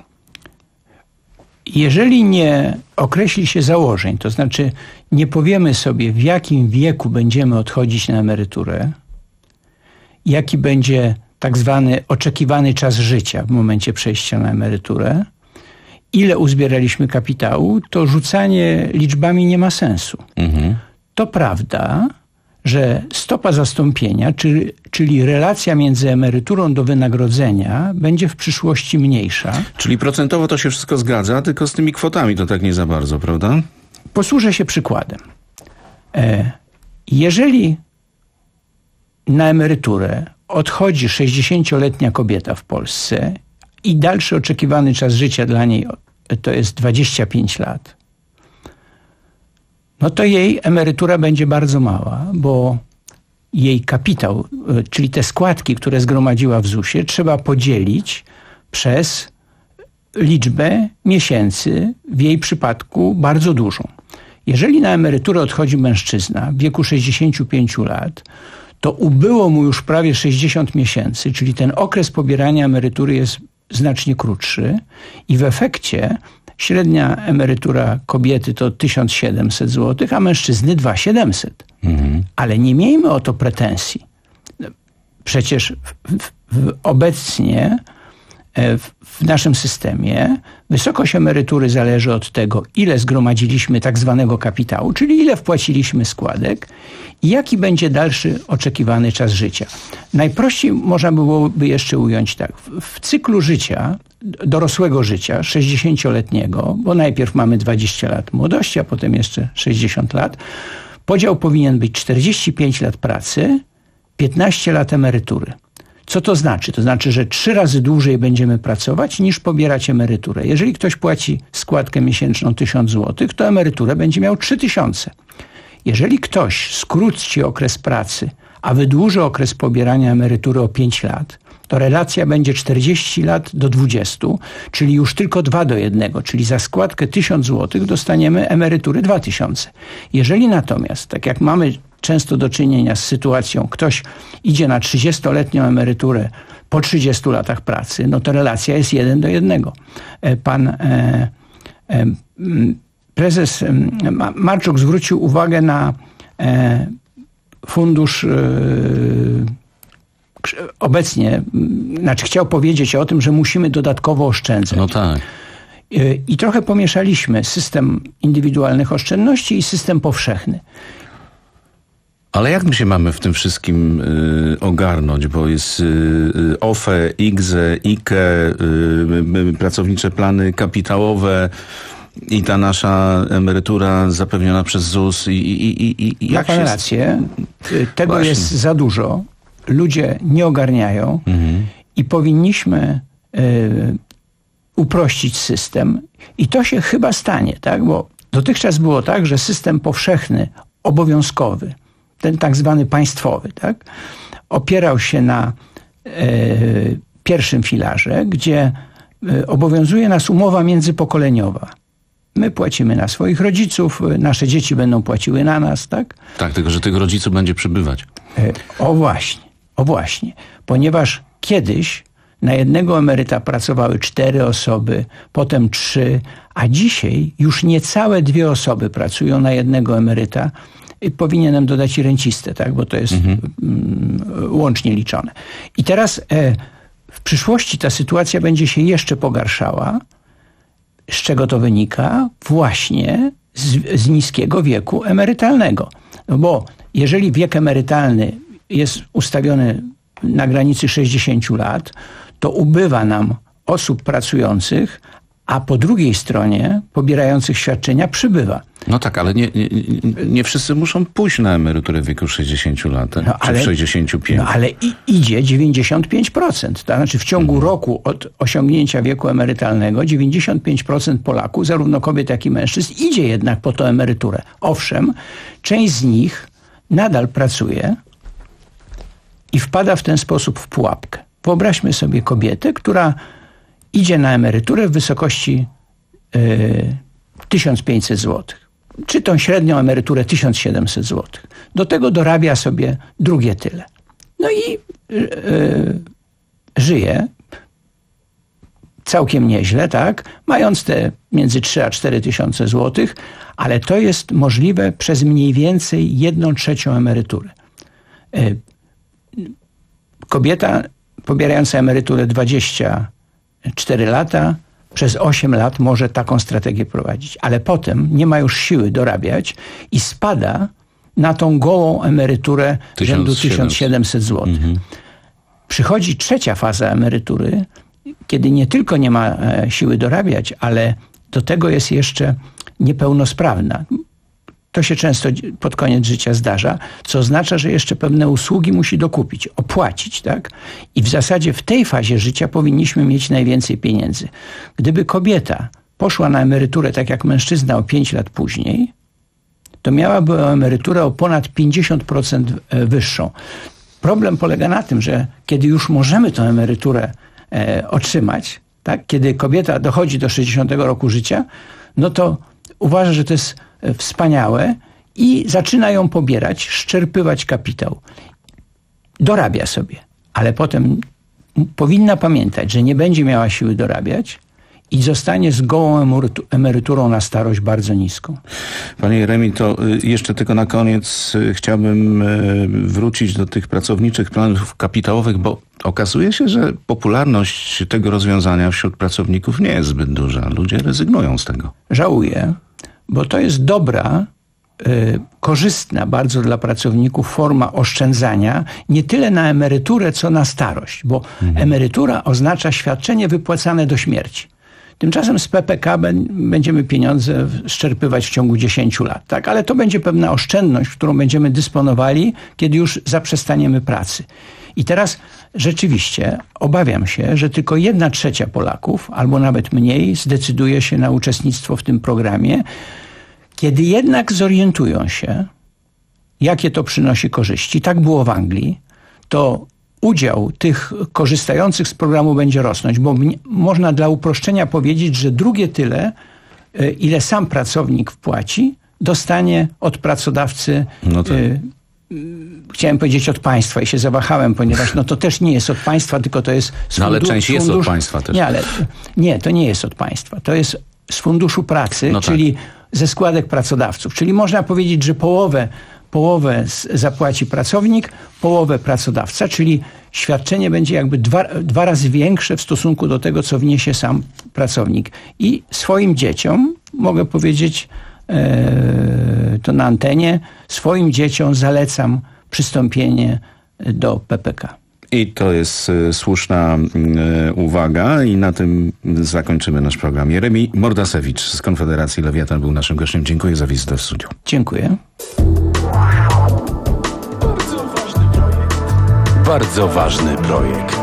Jeżeli nie określi się założeń, to znaczy nie powiemy sobie, w jakim wieku będziemy odchodzić na emeryturę, jaki będzie tak zwany oczekiwany czas życia w momencie przejścia na emeryturę, ile uzbieraliśmy kapitału, to rzucanie liczbami nie ma sensu. Mhm. To prawda, że stopa zastąpienia, czyli, czyli relacja między emeryturą do wynagrodzenia będzie w przyszłości mniejsza. Czyli procentowo to się wszystko zgadza, tylko z tymi kwotami to tak nie za bardzo, prawda? Posłużę się przykładem. E, jeżeli na emeryturę odchodzi sześćdziesięcioletnia kobieta w Polsce i dalszy oczekiwany czas życia dla niej to jest dwadzieścia pięć lat, no to jej emerytura będzie bardzo mała, bo jej kapitał, czyli te składki, które zgromadziła w zusie, trzeba podzielić przez liczbę miesięcy, w jej przypadku bardzo dużą. Jeżeli na emeryturę odchodzi mężczyzna w wieku sześćdziesięciu pięciu lat, to ubyło mu już prawie sześćdziesiąt miesięcy, czyli ten okres pobierania emerytury jest znacznie krótszy i w efekcie średnia emerytura kobiety to tysiąc siedemset złotych, a mężczyzny dwa tysiące siedemset. Mhm. Ale nie miejmy o to pretensji. Przecież w, w, w obecnie w, w naszym systemie wysokość emerytury zależy od tego, ile zgromadziliśmy tak zwanego kapitału, czyli ile wpłaciliśmy składek i jaki będzie dalszy oczekiwany czas życia. Najprościej można byłoby jeszcze ująć tak. W, w cyklu życia, dorosłego życia, sześćdziesięcioletniego, bo najpierw mamy dwadzieścia lat młodości, a potem jeszcze sześćdziesiąt lat, podział powinien być czterdzieści pięć lat pracy, piętnaście lat emerytury. Co to znaczy? To znaczy, że trzy razy dłużej będziemy pracować niż pobierać emeryturę. Jeżeli ktoś płaci składkę miesięczną tysiąc złotych, to emeryturę będzie miał trzy tysiące. Jeżeli ktoś skróci okres pracy, a wydłuży okres pobierania emerytury o pięć lat, to relacja będzie czterdzieści lat do dwudziestu, czyli już tylko dwa do jednego, czyli za składkę tysiąc złotych dostaniemy emerytury dwa tysiące. Jeżeli natomiast, tak jak mamy często do czynienia z sytuacją, ktoś idzie na trzydziestoletnią emeryturę po trzydziestu latach pracy, no to relacja jest jeden do jednego. Pan e, e, prezes Marczuk zwrócił uwagę na e, fundusz e, obecnie, znaczy chciał powiedzieć o tym, że musimy dodatkowo oszczędzać. No tak. I trochę pomieszaliśmy system indywidualnych oszczędności i system powszechny. Ale jak my się mamy w tym wszystkim y, ogarnąć, bo jest y, O F E, I G Z E, I K E, y, pracownicze plany kapitałowe i ta nasza emerytura zapewniona przez ZUS i, i, i, i jak Ma pan rację. Tego Właśnie. jest za dużo. Ludzie nie ogarniają mhm. i powinniśmy y, uprościć system i to się chyba stanie, tak? Bo dotychczas było tak, że system powszechny, obowiązkowy, ten tak zwany państwowy, tak? opierał się na y, pierwszym filarze, gdzie y, obowiązuje nas umowa międzypokoleniowa. My płacimy na swoich rodziców, nasze dzieci będą płaciły na nas, tak? Tak, tylko że tych rodziców będzie przybywać. Y, o właśnie. O właśnie, ponieważ kiedyś na jednego emeryta pracowały cztery osoby, potem trzy, a dzisiaj już niecałe dwie osoby pracują na jednego emeryta. I powinienem dodać i rencistę, tak? Bo to jest mhm. mm, łącznie liczone. I teraz e, w przyszłości ta sytuacja będzie się jeszcze pogarszała. Z czego to wynika? Właśnie z, z niskiego wieku emerytalnego. No bo jeżeli wiek emerytalny jest ustawiony na granicy sześćdziesięciu lat, to ubywa nam osób pracujących, a po drugiej stronie pobierających świadczenia przybywa. No tak, ale nie, nie, nie wszyscy muszą pójść na emeryturę w wieku sześćdziesięciu lat, no, czy ale, sześćdziesięciu pięciu. No ale i, idzie dziewięćdziesiąt pięć procent. To znaczy w ciągu mhm. roku od osiągnięcia wieku emerytalnego dziewięćdziesiąt pięć procent Polaków, zarówno kobiet, jak i mężczyzn, idzie jednak po tę emeryturę. Owszem, część z nich nadal pracuje i wpada w ten sposób w pułapkę. Wyobraźmy sobie kobietę, która idzie na emeryturę w wysokości y, tysiąc pięćset złotych. Czy tą średnią emeryturę tysiąc siedemset złotych. Do tego dorabia sobie drugie tyle. No i y, y, żyje całkiem nieźle, tak? Mając te między trzy a cztery tysiące złotych, ale to jest możliwe przez mniej więcej jedną trzecią emerytury. Y, kobieta pobierająca emeryturę dwadzieścia cztery lata, przez osiem lat może taką strategię prowadzić, ale potem nie ma już siły dorabiać i spada na tą gołą emeryturę rzędu tysiąc siedemset złotych. Mhm. Przychodzi trzecia faza emerytury, kiedy nie tylko nie ma siły dorabiać, ale do tego jest jeszcze niepełnosprawna. To się często pod koniec życia zdarza, co oznacza, że jeszcze pewne usługi musi dokupić, opłacić, tak? I w zasadzie w tej fazie życia powinniśmy mieć najwięcej pieniędzy. Gdyby kobieta poszła na emeryturę tak jak mężczyzna o pięć lat później, to miałaby emeryturę o ponad pięćdziesiąt procent wyższą. Problem polega na tym, że kiedy już możemy tę emeryturę e, otrzymać, tak? Kiedy kobieta dochodzi do sześćdziesiątego roku życia, no to uważa, że to jest wspaniałe i zaczyna ją pobierać, szczerpywać kapitał. Dorabia sobie, ale potem powinna pamiętać, że nie będzie miała siły dorabiać i zostanie z gołą emeryturą na starość bardzo niską. Panie Jeremi, to jeszcze tylko na koniec chciałbym wrócić do tych pracowniczych planów kapitałowych, bo okazuje się, że popularność tego rozwiązania wśród pracowników nie jest zbyt duża. Ludzie rezygnują z tego. Żałuję, bo to jest dobra, y, korzystna bardzo dla pracowników forma oszczędzania, nie tyle na emeryturę, co na starość, bo mhm. emerytura oznacza świadczenie wypłacane do śmierci. Tymczasem z P P K będziemy pieniądze szczerpywać w ciągu dziesięciu lat, tak? Ale to będzie pewna oszczędność, którą będziemy dysponowali, kiedy już zaprzestaniemy pracy. I teraz rzeczywiście obawiam się, że tylko jedna trzecia Polaków, albo nawet mniej, zdecyduje się na uczestnictwo w tym programie, kiedy jednak zorientują się, jakie to przynosi korzyści. Tak było w Anglii, to udział tych korzystających z programu będzie rosnąć, bo można dla uproszczenia powiedzieć, że drugie tyle, ile sam pracownik wpłaci, dostanie od pracodawcy, no tak. y, chciałem powiedzieć od państwa i się zawahałem, ponieważ no to też nie jest od państwa, tylko to jest z No ale fundu- część funduszu, jest od państwa też. Nie, ale nie, to nie jest od państwa. To jest z Funduszu Pracy, no czyli tak. ze składek pracodawców. Czyli można powiedzieć, że połowę Połowę zapłaci pracownik, połowę pracodawca, czyli świadczenie będzie jakby dwa, dwa razy większe w stosunku do tego, co wniesie sam pracownik. I swoim dzieciom, mogę powiedzieć e, to na antenie, swoim dzieciom zalecam przystąpienie do P P K. I to jest y, słuszna y, uwaga i na tym zakończymy nasz program. Jeremi Mordasewicz z Konfederacji Lewiatan był naszym gościem. Dziękuję za wizytę w studiu. Dziękuję. Bardzo ważny projekt.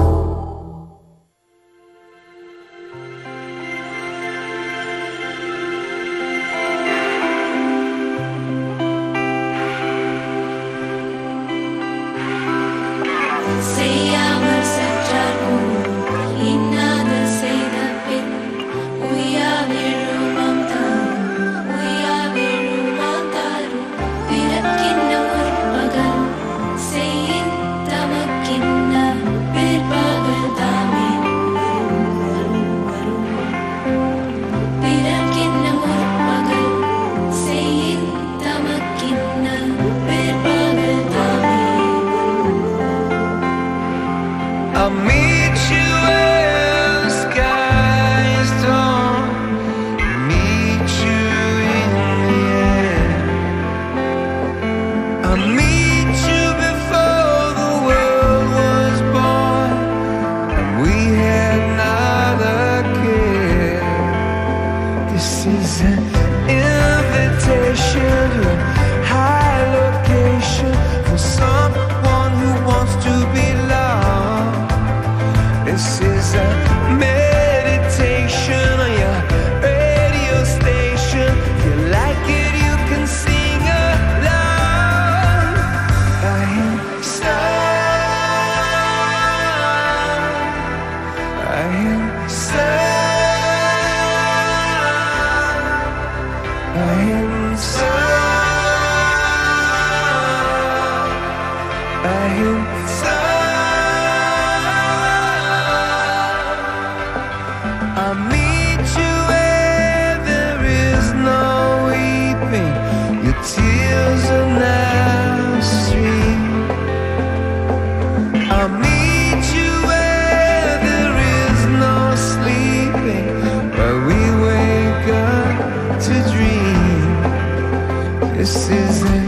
This is an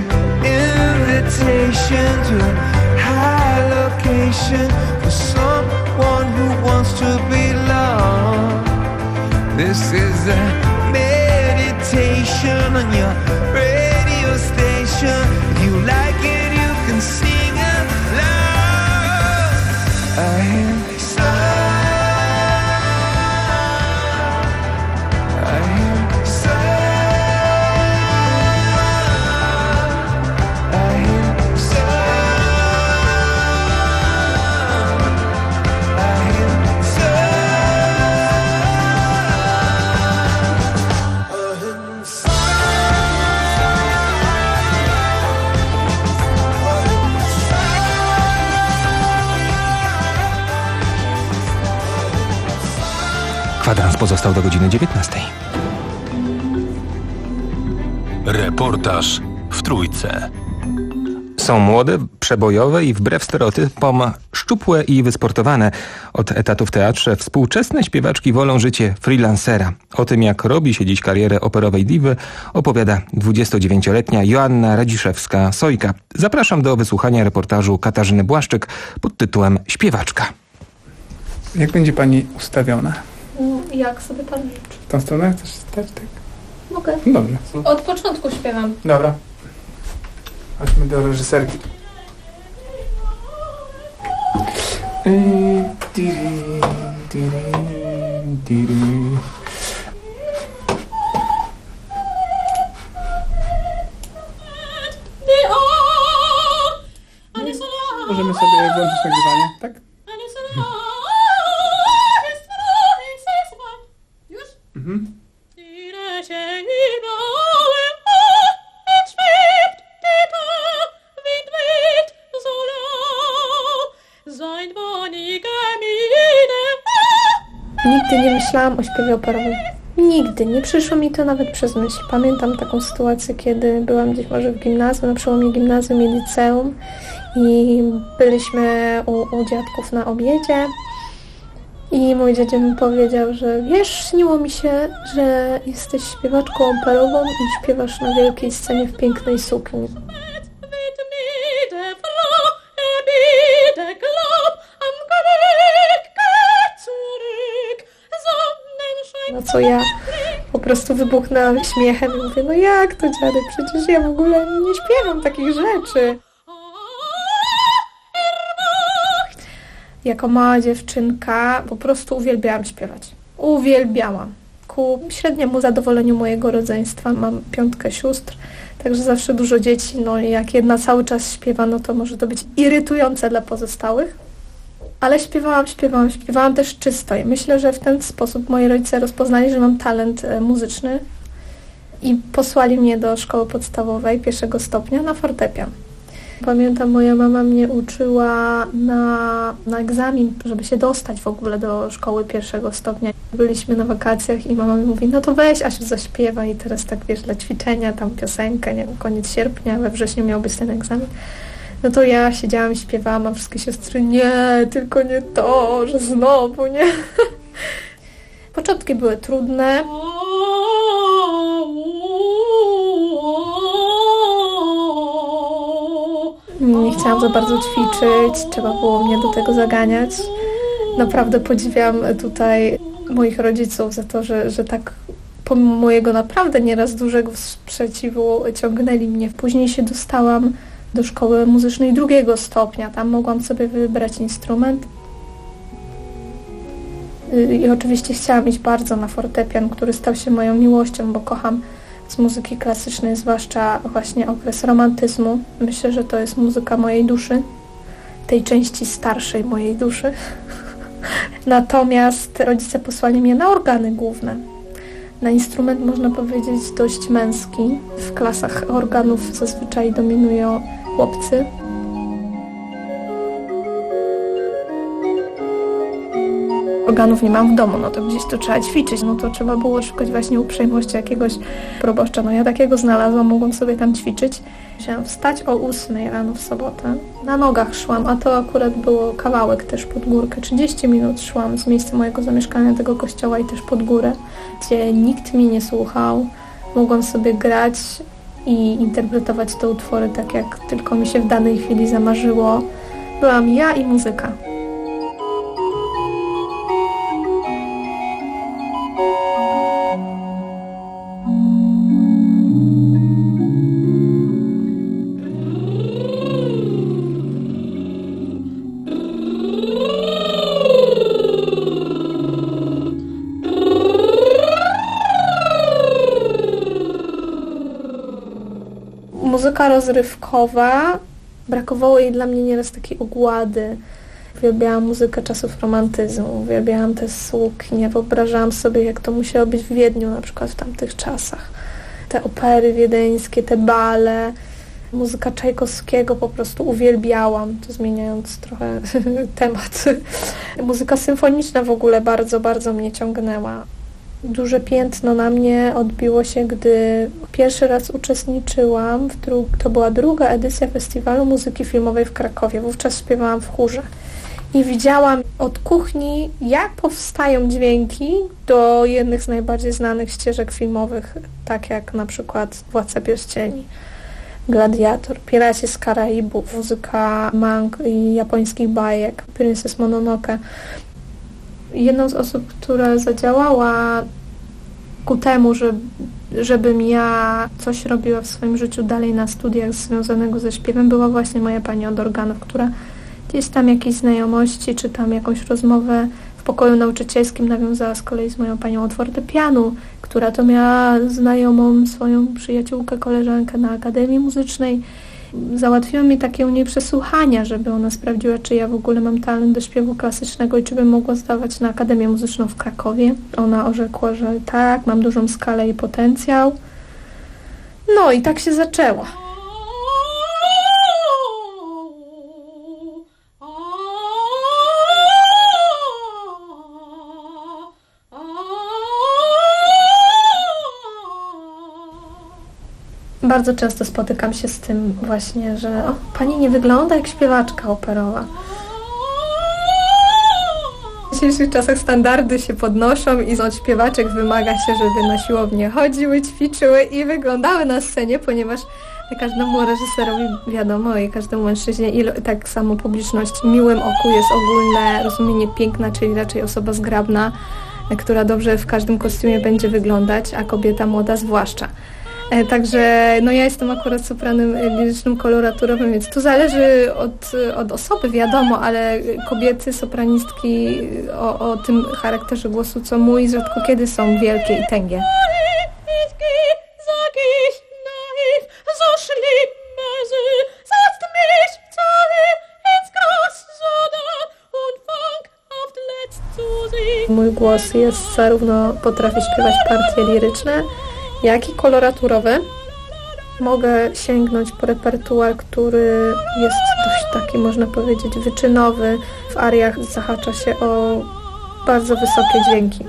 invitation to a high location for someone who wants to belong. This is a meditation on your radio. sure if you like it, you can sing aloud. I hear Kwadrans pozostał do godziny dziewiętnastej. Reportaż w Trójce. Są młode, przebojowe i wbrew stereotypom szczupłe i wysportowane. Od etatu w teatrze współczesne śpiewaczki wolą życie freelancera. O tym, jak robi się dziś karierę operowej diwy, opowiada dwudziestodziewięcioletnia Joanna Radziszewska-Sojka. Zapraszam do wysłuchania reportażu Katarzyny Błaszczyk pod tytułem Śpiewaczka. Jak będzie pani ustawiona? Jak sobie pan życzy? W tą stronę chcesz stać, tak? Mogę. Dobrze. Od początku śpiewam. Dobra. Chodźmy do reżyserki. Możemy sobie włączyć nagrywanie, tak? Mhm. Nigdy nie myślałam o śpiewie operowym. Nigdy. Nie przyszło mi to nawet przez myśl. Pamiętam taką sytuację, kiedy byłam gdzieś może w gimnazjum, na przełomie gimnazjum i liceum i byliśmy u, u dziadków na obiedzie i mój dziadzio mi powiedział, że wiesz, śniło mi się, że jesteś śpiewaczką operową i śpiewasz na wielkiej scenie w pięknej sukni. Na co ja po prostu wybuchnęłam śmiechem i mówię, no jak to dziadek, przecież ja w ogóle nie śpiewam takich rzeczy. Jako mała dziewczynka po prostu uwielbiałam śpiewać. Uwielbiałam. Ku średniemu zadowoleniu mojego rodzeństwa. Mam piątkę sióstr, także zawsze dużo dzieci. No i jak jedna cały czas śpiewa, no to może to być irytujące dla pozostałych. Ale śpiewałam, śpiewałam, śpiewałam też czysto i myślę, że w ten sposób moi rodzice rozpoznali, że mam talent muzyczny i posłali mnie do szkoły podstawowej pierwszego stopnia na fortepian. Pamiętam, moja mama mnie uczyła na, na egzamin, żeby się dostać w ogóle do szkoły pierwszego stopnia. Byliśmy na wakacjach i mama mi mówi, no to weź Asiu, zaśpiewaj i teraz tak wiesz, dla ćwiczenia, tam piosenkę, nie wiem, koniec sierpnia, we wrześniu miał być ten egzamin. No to ja siedziałam i śpiewałam, a wszystkie siostry, nie, tylko nie to, że znowu, nie. Początki były trudne. Nie chciałam za bardzo ćwiczyć, trzeba było mnie do tego zaganiać. Naprawdę podziwiam tutaj moich rodziców za to, że, że tak pomimo mojego naprawdę nieraz dużego sprzeciwu ciągnęli mnie. Później się dostałam do szkoły muzycznej drugiego stopnia. Tam mogłam sobie wybrać instrument. I oczywiście chciałam iść bardzo na fortepian, który stał się moją miłością, bo kocham z muzyki klasycznej, zwłaszcza właśnie okres romantyzmu. Myślę, że to jest muzyka mojej duszy, tej części starszej mojej duszy. Natomiast rodzice posłali mnie na organy główne. Na instrument, można powiedzieć, dość męski. W klasach organów zazwyczaj dominują chłopcy. Organów nie mam w domu, no to gdzieś to trzeba ćwiczyć, no to trzeba było szukać właśnie uprzejmości jakiegoś proboszcza. No ja takiego znalazłam, mogłam sobie tam ćwiczyć. Musiałam wstać o ósmej rano w sobotę. Na nogach szłam, a to akurat było kawałek też pod górkę. trzydzieści minut szłam z miejsca mojego zamieszkania do tego kościoła i też pod górę, gdzie nikt mnie nie słuchał. Mogłam sobie grać i interpretować te utwory tak, jak tylko mi się w danej chwili zamarzyło. Byłam ja i muzyka. Muzyka rozrywkowa, brakowało jej dla mnie nieraz takiej ogłady. Uwielbiałam muzykę czasów romantyzmu, uwielbiałam te suknie, wyobrażałam sobie, jak to musiało być w Wiedniu na przykład w tamtych czasach. Te opery wiedeńskie, te bale, muzyka Czajkowskiego po prostu uwielbiałam, to zmieniając trochę temat. Muzyka symfoniczna w ogóle bardzo, bardzo mnie ciągnęła. Duże piętno na mnie odbiło się, gdy pierwszy raz uczestniczyłam, w dru- to była druga edycja Festiwalu Muzyki Filmowej w Krakowie. Wówczas śpiewałam w chórze. I widziałam od kuchni, jak powstają dźwięki do jednych z najbardziej znanych ścieżek filmowych, tak jak na przykład Władca Pierścieni, Gladiator, Piraci z Karaibów, muzyka Mank i japońskich bajek, Princess Mononoke. Jedną z osób, która zadziałała ku temu, że, żebym ja coś robiła w swoim życiu dalej na studiach związanego ze śpiewem, była właśnie moja pani od organów, która gdzieś tam jakieś znajomości, czy tam jakąś rozmowę w pokoju nauczycielskim nawiązała z kolei z moją panią od fortepianu, która to miała znajomą swoją przyjaciółkę, koleżankę na Akademii Muzycznej. Załatwiła mi takie u niej przesłuchania, żeby ona sprawdziła, czy ja w ogóle mam talent do śpiewu klasycznego i czy bym mogła zdawać na Akademię Muzyczną w Krakowie. Ona orzekła, że tak, mam dużą skalę i potencjał. No i tak się zaczęło. Bardzo często spotykam się z tym właśnie, że o, pani nie wygląda jak śpiewaczka operowa. W dzisiejszych czasach standardy się podnoszą i od śpiewaczek wymaga się, żeby na siłownię chodziły, ćwiczyły i wyglądały na scenie, ponieważ każdemu reżyserowi wiadomo i każdemu mężczyźnie i tak samo publiczności miłym oku jest ogólne rozumienie piękna, czyli raczej osoba zgrabna, która dobrze w każdym kostiumie będzie wyglądać, a kobieta młoda zwłaszcza. Także no ja jestem akurat sopranem lirycznym, koloraturowym, więc to zależy od, od osoby, wiadomo, ale kobiety, sopranistki o, o tym charakterze głosu co mój rzadko kiedy są wielkie i tęgie. Mój głos jest zarówno potrafi śpiewać partie liryczne, jak i koloraturowe. Mogę sięgnąć po repertuar, który jest dość taki, można powiedzieć, wyczynowy. W ariach zahacza się o bardzo wysokie dźwięki.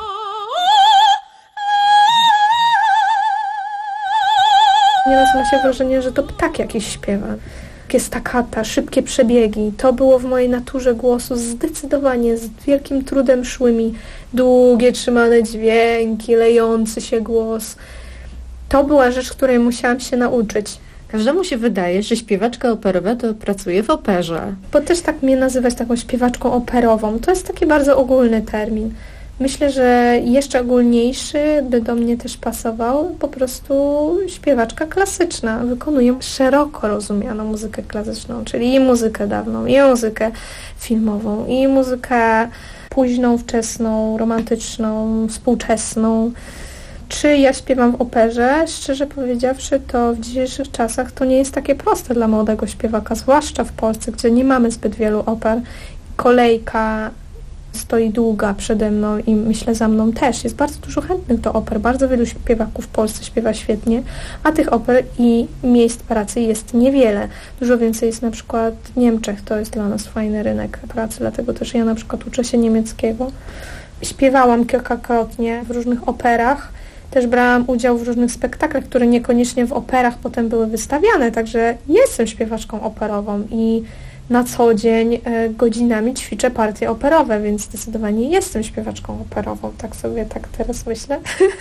Nieraz ma się wrażenie, że to ptak jakiś śpiewa. Takie staccata, szybkie przebiegi. To było w mojej naturze głosu zdecydowanie, z wielkim trudem szły mi długie, trzymane dźwięki, lejący się głos. To była rzecz, której musiałam się nauczyć. Każdemu się wydaje, że śpiewaczka operowa to pracuje w operze. Bo też tak mnie nazywać taką śpiewaczką operową, to jest taki bardzo ogólny termin. Myślę, że jeszcze ogólniejszy by do mnie też pasował po prostu śpiewaczka klasyczna. Wykonuję szeroko rozumianą muzykę klasyczną, czyli i muzykę dawną, i muzykę filmową, i muzykę późną, wczesną, romantyczną, współczesną. Czy ja śpiewam w operze? Szczerze powiedziawszy, to w dzisiejszych czasach to nie jest takie proste dla młodego śpiewaka, zwłaszcza w Polsce, gdzie nie mamy zbyt wielu oper. Kolejka stoi długa przede mną i myślę za mną też. Jest bardzo dużo chętnych do oper. Bardzo wielu śpiewaków w Polsce śpiewa świetnie, a tych oper i miejsc pracy jest niewiele. Dużo więcej jest na przykład w Niemczech. To jest dla nas fajny rynek pracy, dlatego też ja na przykład uczę się niemieckiego. Śpiewałam kilkakrotnie w różnych operach. Też brałam udział w różnych spektaklach, które niekoniecznie w operach potem były wystawiane, także jestem śpiewaczką operową i na co dzień godzinami ćwiczę partie operowe, więc zdecydowanie jestem śpiewaczką operową. Tak sobie tak teraz myślę.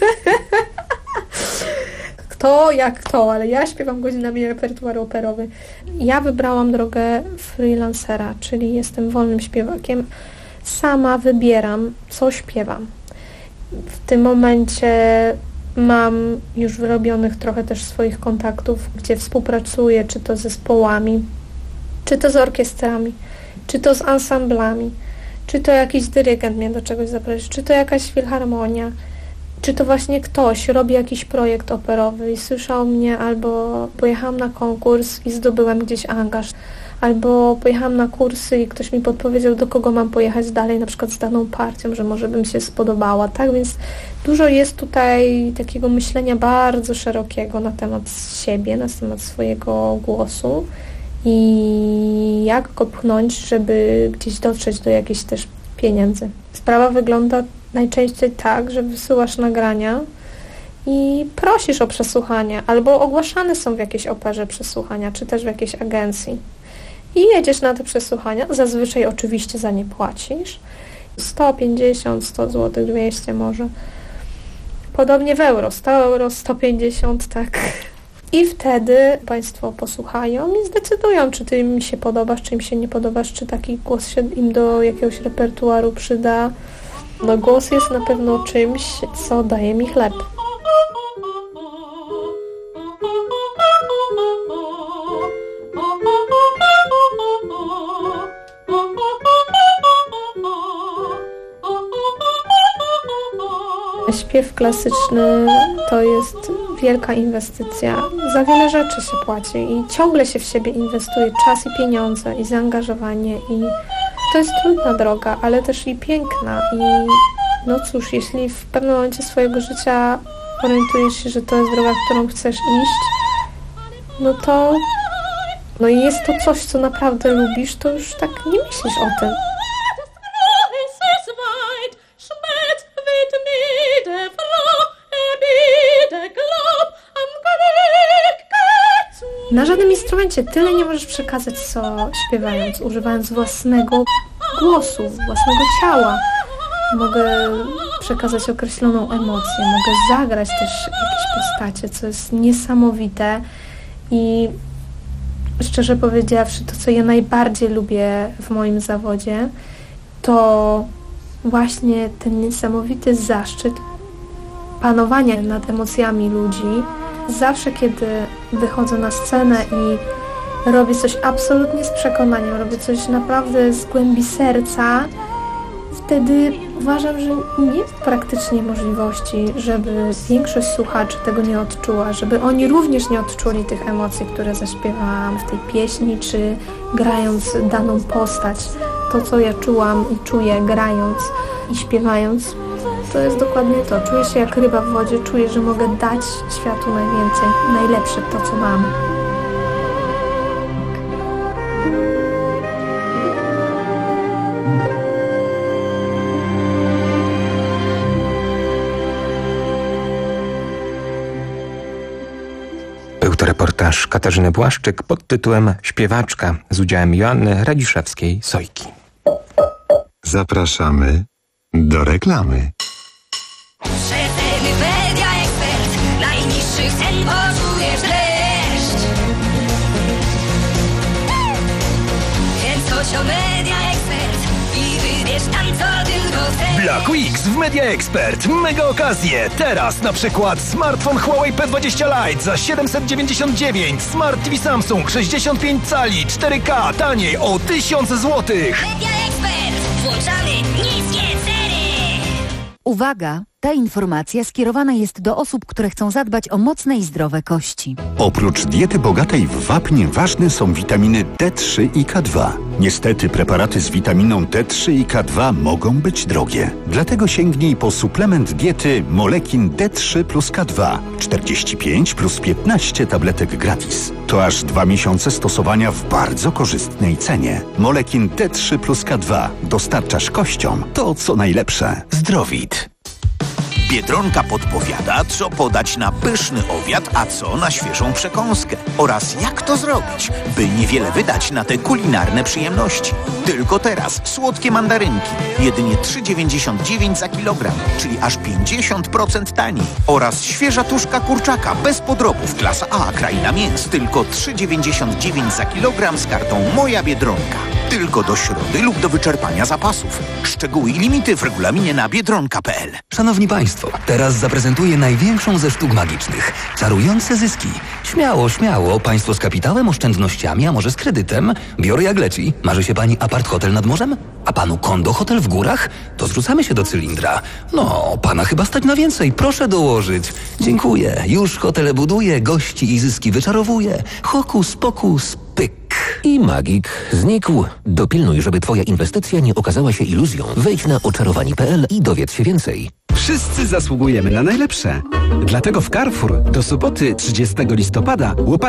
Kto jak kto, ale ja śpiewam godzinami repertuar operowy. Ja wybrałam drogę freelancera, czyli jestem wolnym śpiewakiem. Sama wybieram, co śpiewam. W tym momencie mam już wyrobionych trochę też swoich kontaktów, gdzie współpracuję, czy to z zespołami, czy to z orkiestrami, czy to z ansamblami, czy to jakiś dyrygent mnie do czegoś zaprosi, czy to jakaś filharmonia. Czy to właśnie ktoś robi jakiś projekt operowy i słyszał mnie, albo pojechałam na konkurs i zdobyłam gdzieś angaż, albo pojechałam na kursy i ktoś mi podpowiedział, do kogo mam pojechać dalej, na przykład z daną partią, że może bym się spodobała, tak? Więc dużo jest tutaj takiego myślenia bardzo szerokiego na temat siebie, na temat swojego głosu i jak go pchnąć, żeby gdzieś dotrzeć do jakichś też pieniędzy. Sprawa wygląda najczęściej tak, że wysyłasz nagrania i prosisz o przesłuchanie, albo ogłaszane są w jakiejś operze przesłuchania, czy też w jakiejś agencji. I jedziesz na te przesłuchania, zazwyczaj oczywiście za nie płacisz. sto pięćdziesiąt, sto złotych, dwieście może. Podobnie w euro, sto euro, sto pięćdziesiąt, tak. I wtedy Państwo posłuchają i zdecydują, czy Ty im się podobasz, czy im się nie podobasz, czy taki głos się im do jakiegoś repertuaru przyda. No głos jest na pewno czymś, co daje mi chleb. Śpiew klasyczny to jest wielka inwestycja. Za wiele rzeczy się płaci i ciągle się w siebie inwestuje czas i pieniądze i zaangażowanie i to jest trudna droga, ale też i piękna i no cóż, jeśli w pewnym momencie swojego życia orientujesz się, że to jest droga, którą chcesz iść, no to no i jest to coś, co naprawdę lubisz, to już tak nie myślisz o tym. Na żadnym instrumencie tyle nie możesz przekazać, co śpiewając, używając własnego głosu, własnego ciała. Mogę przekazać określoną emocję, mogę zagrać też jakieś postacie, co jest niesamowite i szczerze powiedziawszy, to co ja najbardziej lubię w moim zawodzie, to właśnie ten niesamowity zaszczyt panowania nad emocjami ludzi. Zawsze, kiedy wychodzę na scenę i robię coś absolutnie z przekonaniem, robię coś naprawdę z głębi serca, wtedy uważam, że nie jest praktycznie możliwości, żeby większość słuchaczy tego nie odczuła, żeby oni również nie odczuli tych emocji, które zaśpiewałam w tej pieśni, czy grając daną postać. To, co ja czułam i czuję grając i śpiewając, to jest dokładnie to. Czuję się jak ryba w wodzie, czuję, że mogę dać światu najwięcej, najlepsze to, co mam. Był to reportaż Katarzyny Błaszczyk pod tytułem Śpiewaczka z udziałem Joanny Radziszewskiej-Sojki. Zapraszamy do reklamy. Media Expert. Najniższych cen poczujesz dreszcz. Więc chodź o Media Expert i wybierz tam, co tylko chcesz. Black Weeks w Media Expert. Mega okazje. Teraz na przykład smartfon Huawei P dwadzieścia Lite za siedemset dziewięćdziesiąt dziewięć. Smart T V Samsung sześćdziesiąt pięć cali cztery K taniej o tysiąc złotych. Media Expert. Włączamy niskie ceny. Uwaga! Ta informacja skierowana jest do osób, które chcą zadbać o mocne i zdrowe kości. Oprócz diety bogatej w wapń ważne są witaminy D trzy i K dwa. Niestety preparaty z witaminą D trzy i K dwa mogą być drogie. Dlatego sięgnij po suplement diety Molekin D trzy plus K dwa. czterdzieści pięć plus piętnaście tabletek gratis. To aż dwa miesiące stosowania w bardzo korzystnej cenie. Molekin D trzy plus K dwa. Dostarczasz kościom to, co najlepsze. Zdrowit. Biedronka podpowiada, co podać na pyszny obiad, a co na świeżą przekąskę. Oraz jak to zrobić, by niewiele wydać na te kulinarne przyjemności. Tylko teraz słodkie mandarynki. Jedynie trzy dziewięćdziesiąt dziewięć za kilogram, czyli aż pięćdziesiąt procent taniej. Oraz świeża tuszka kurczaka bez podrobów, klasa A, kraina mięs. Tylko trzy dziewięćdziesiąt dziewięć za kilogram z kartą Moja Biedronka. Tylko do środy lub do wyczerpania zapasów. Szczegóły i limity w regulaminie na biedronka kropka p l. Szanowni Państwo, teraz zaprezentuję największą ze sztuk magicznych. Czarujące zyski. Śmiało, śmiało. Państwo z kapitałem, oszczędnościami, a może z kredytem. Biorę jak leci. Marzy się Pani apart hotel nad morzem? A Panu kondo hotel w górach? To zrzucamy się do cylindra. No, Pana chyba stać na więcej. Proszę dołożyć. Dziękuję. Już hotele buduję, gości i zyski wyczarowuję. Hokus pokus, pyk. I magik znikł. Dopilnuj, żeby Twoja inwestycja nie okazała się iluzją. Wejdź na oczarowani kropka p l i dowiedz się więcej. Wszyscy zasługujemy na najlepsze. Dlatego w Carrefour do soboty trzydziestego listopada łopaty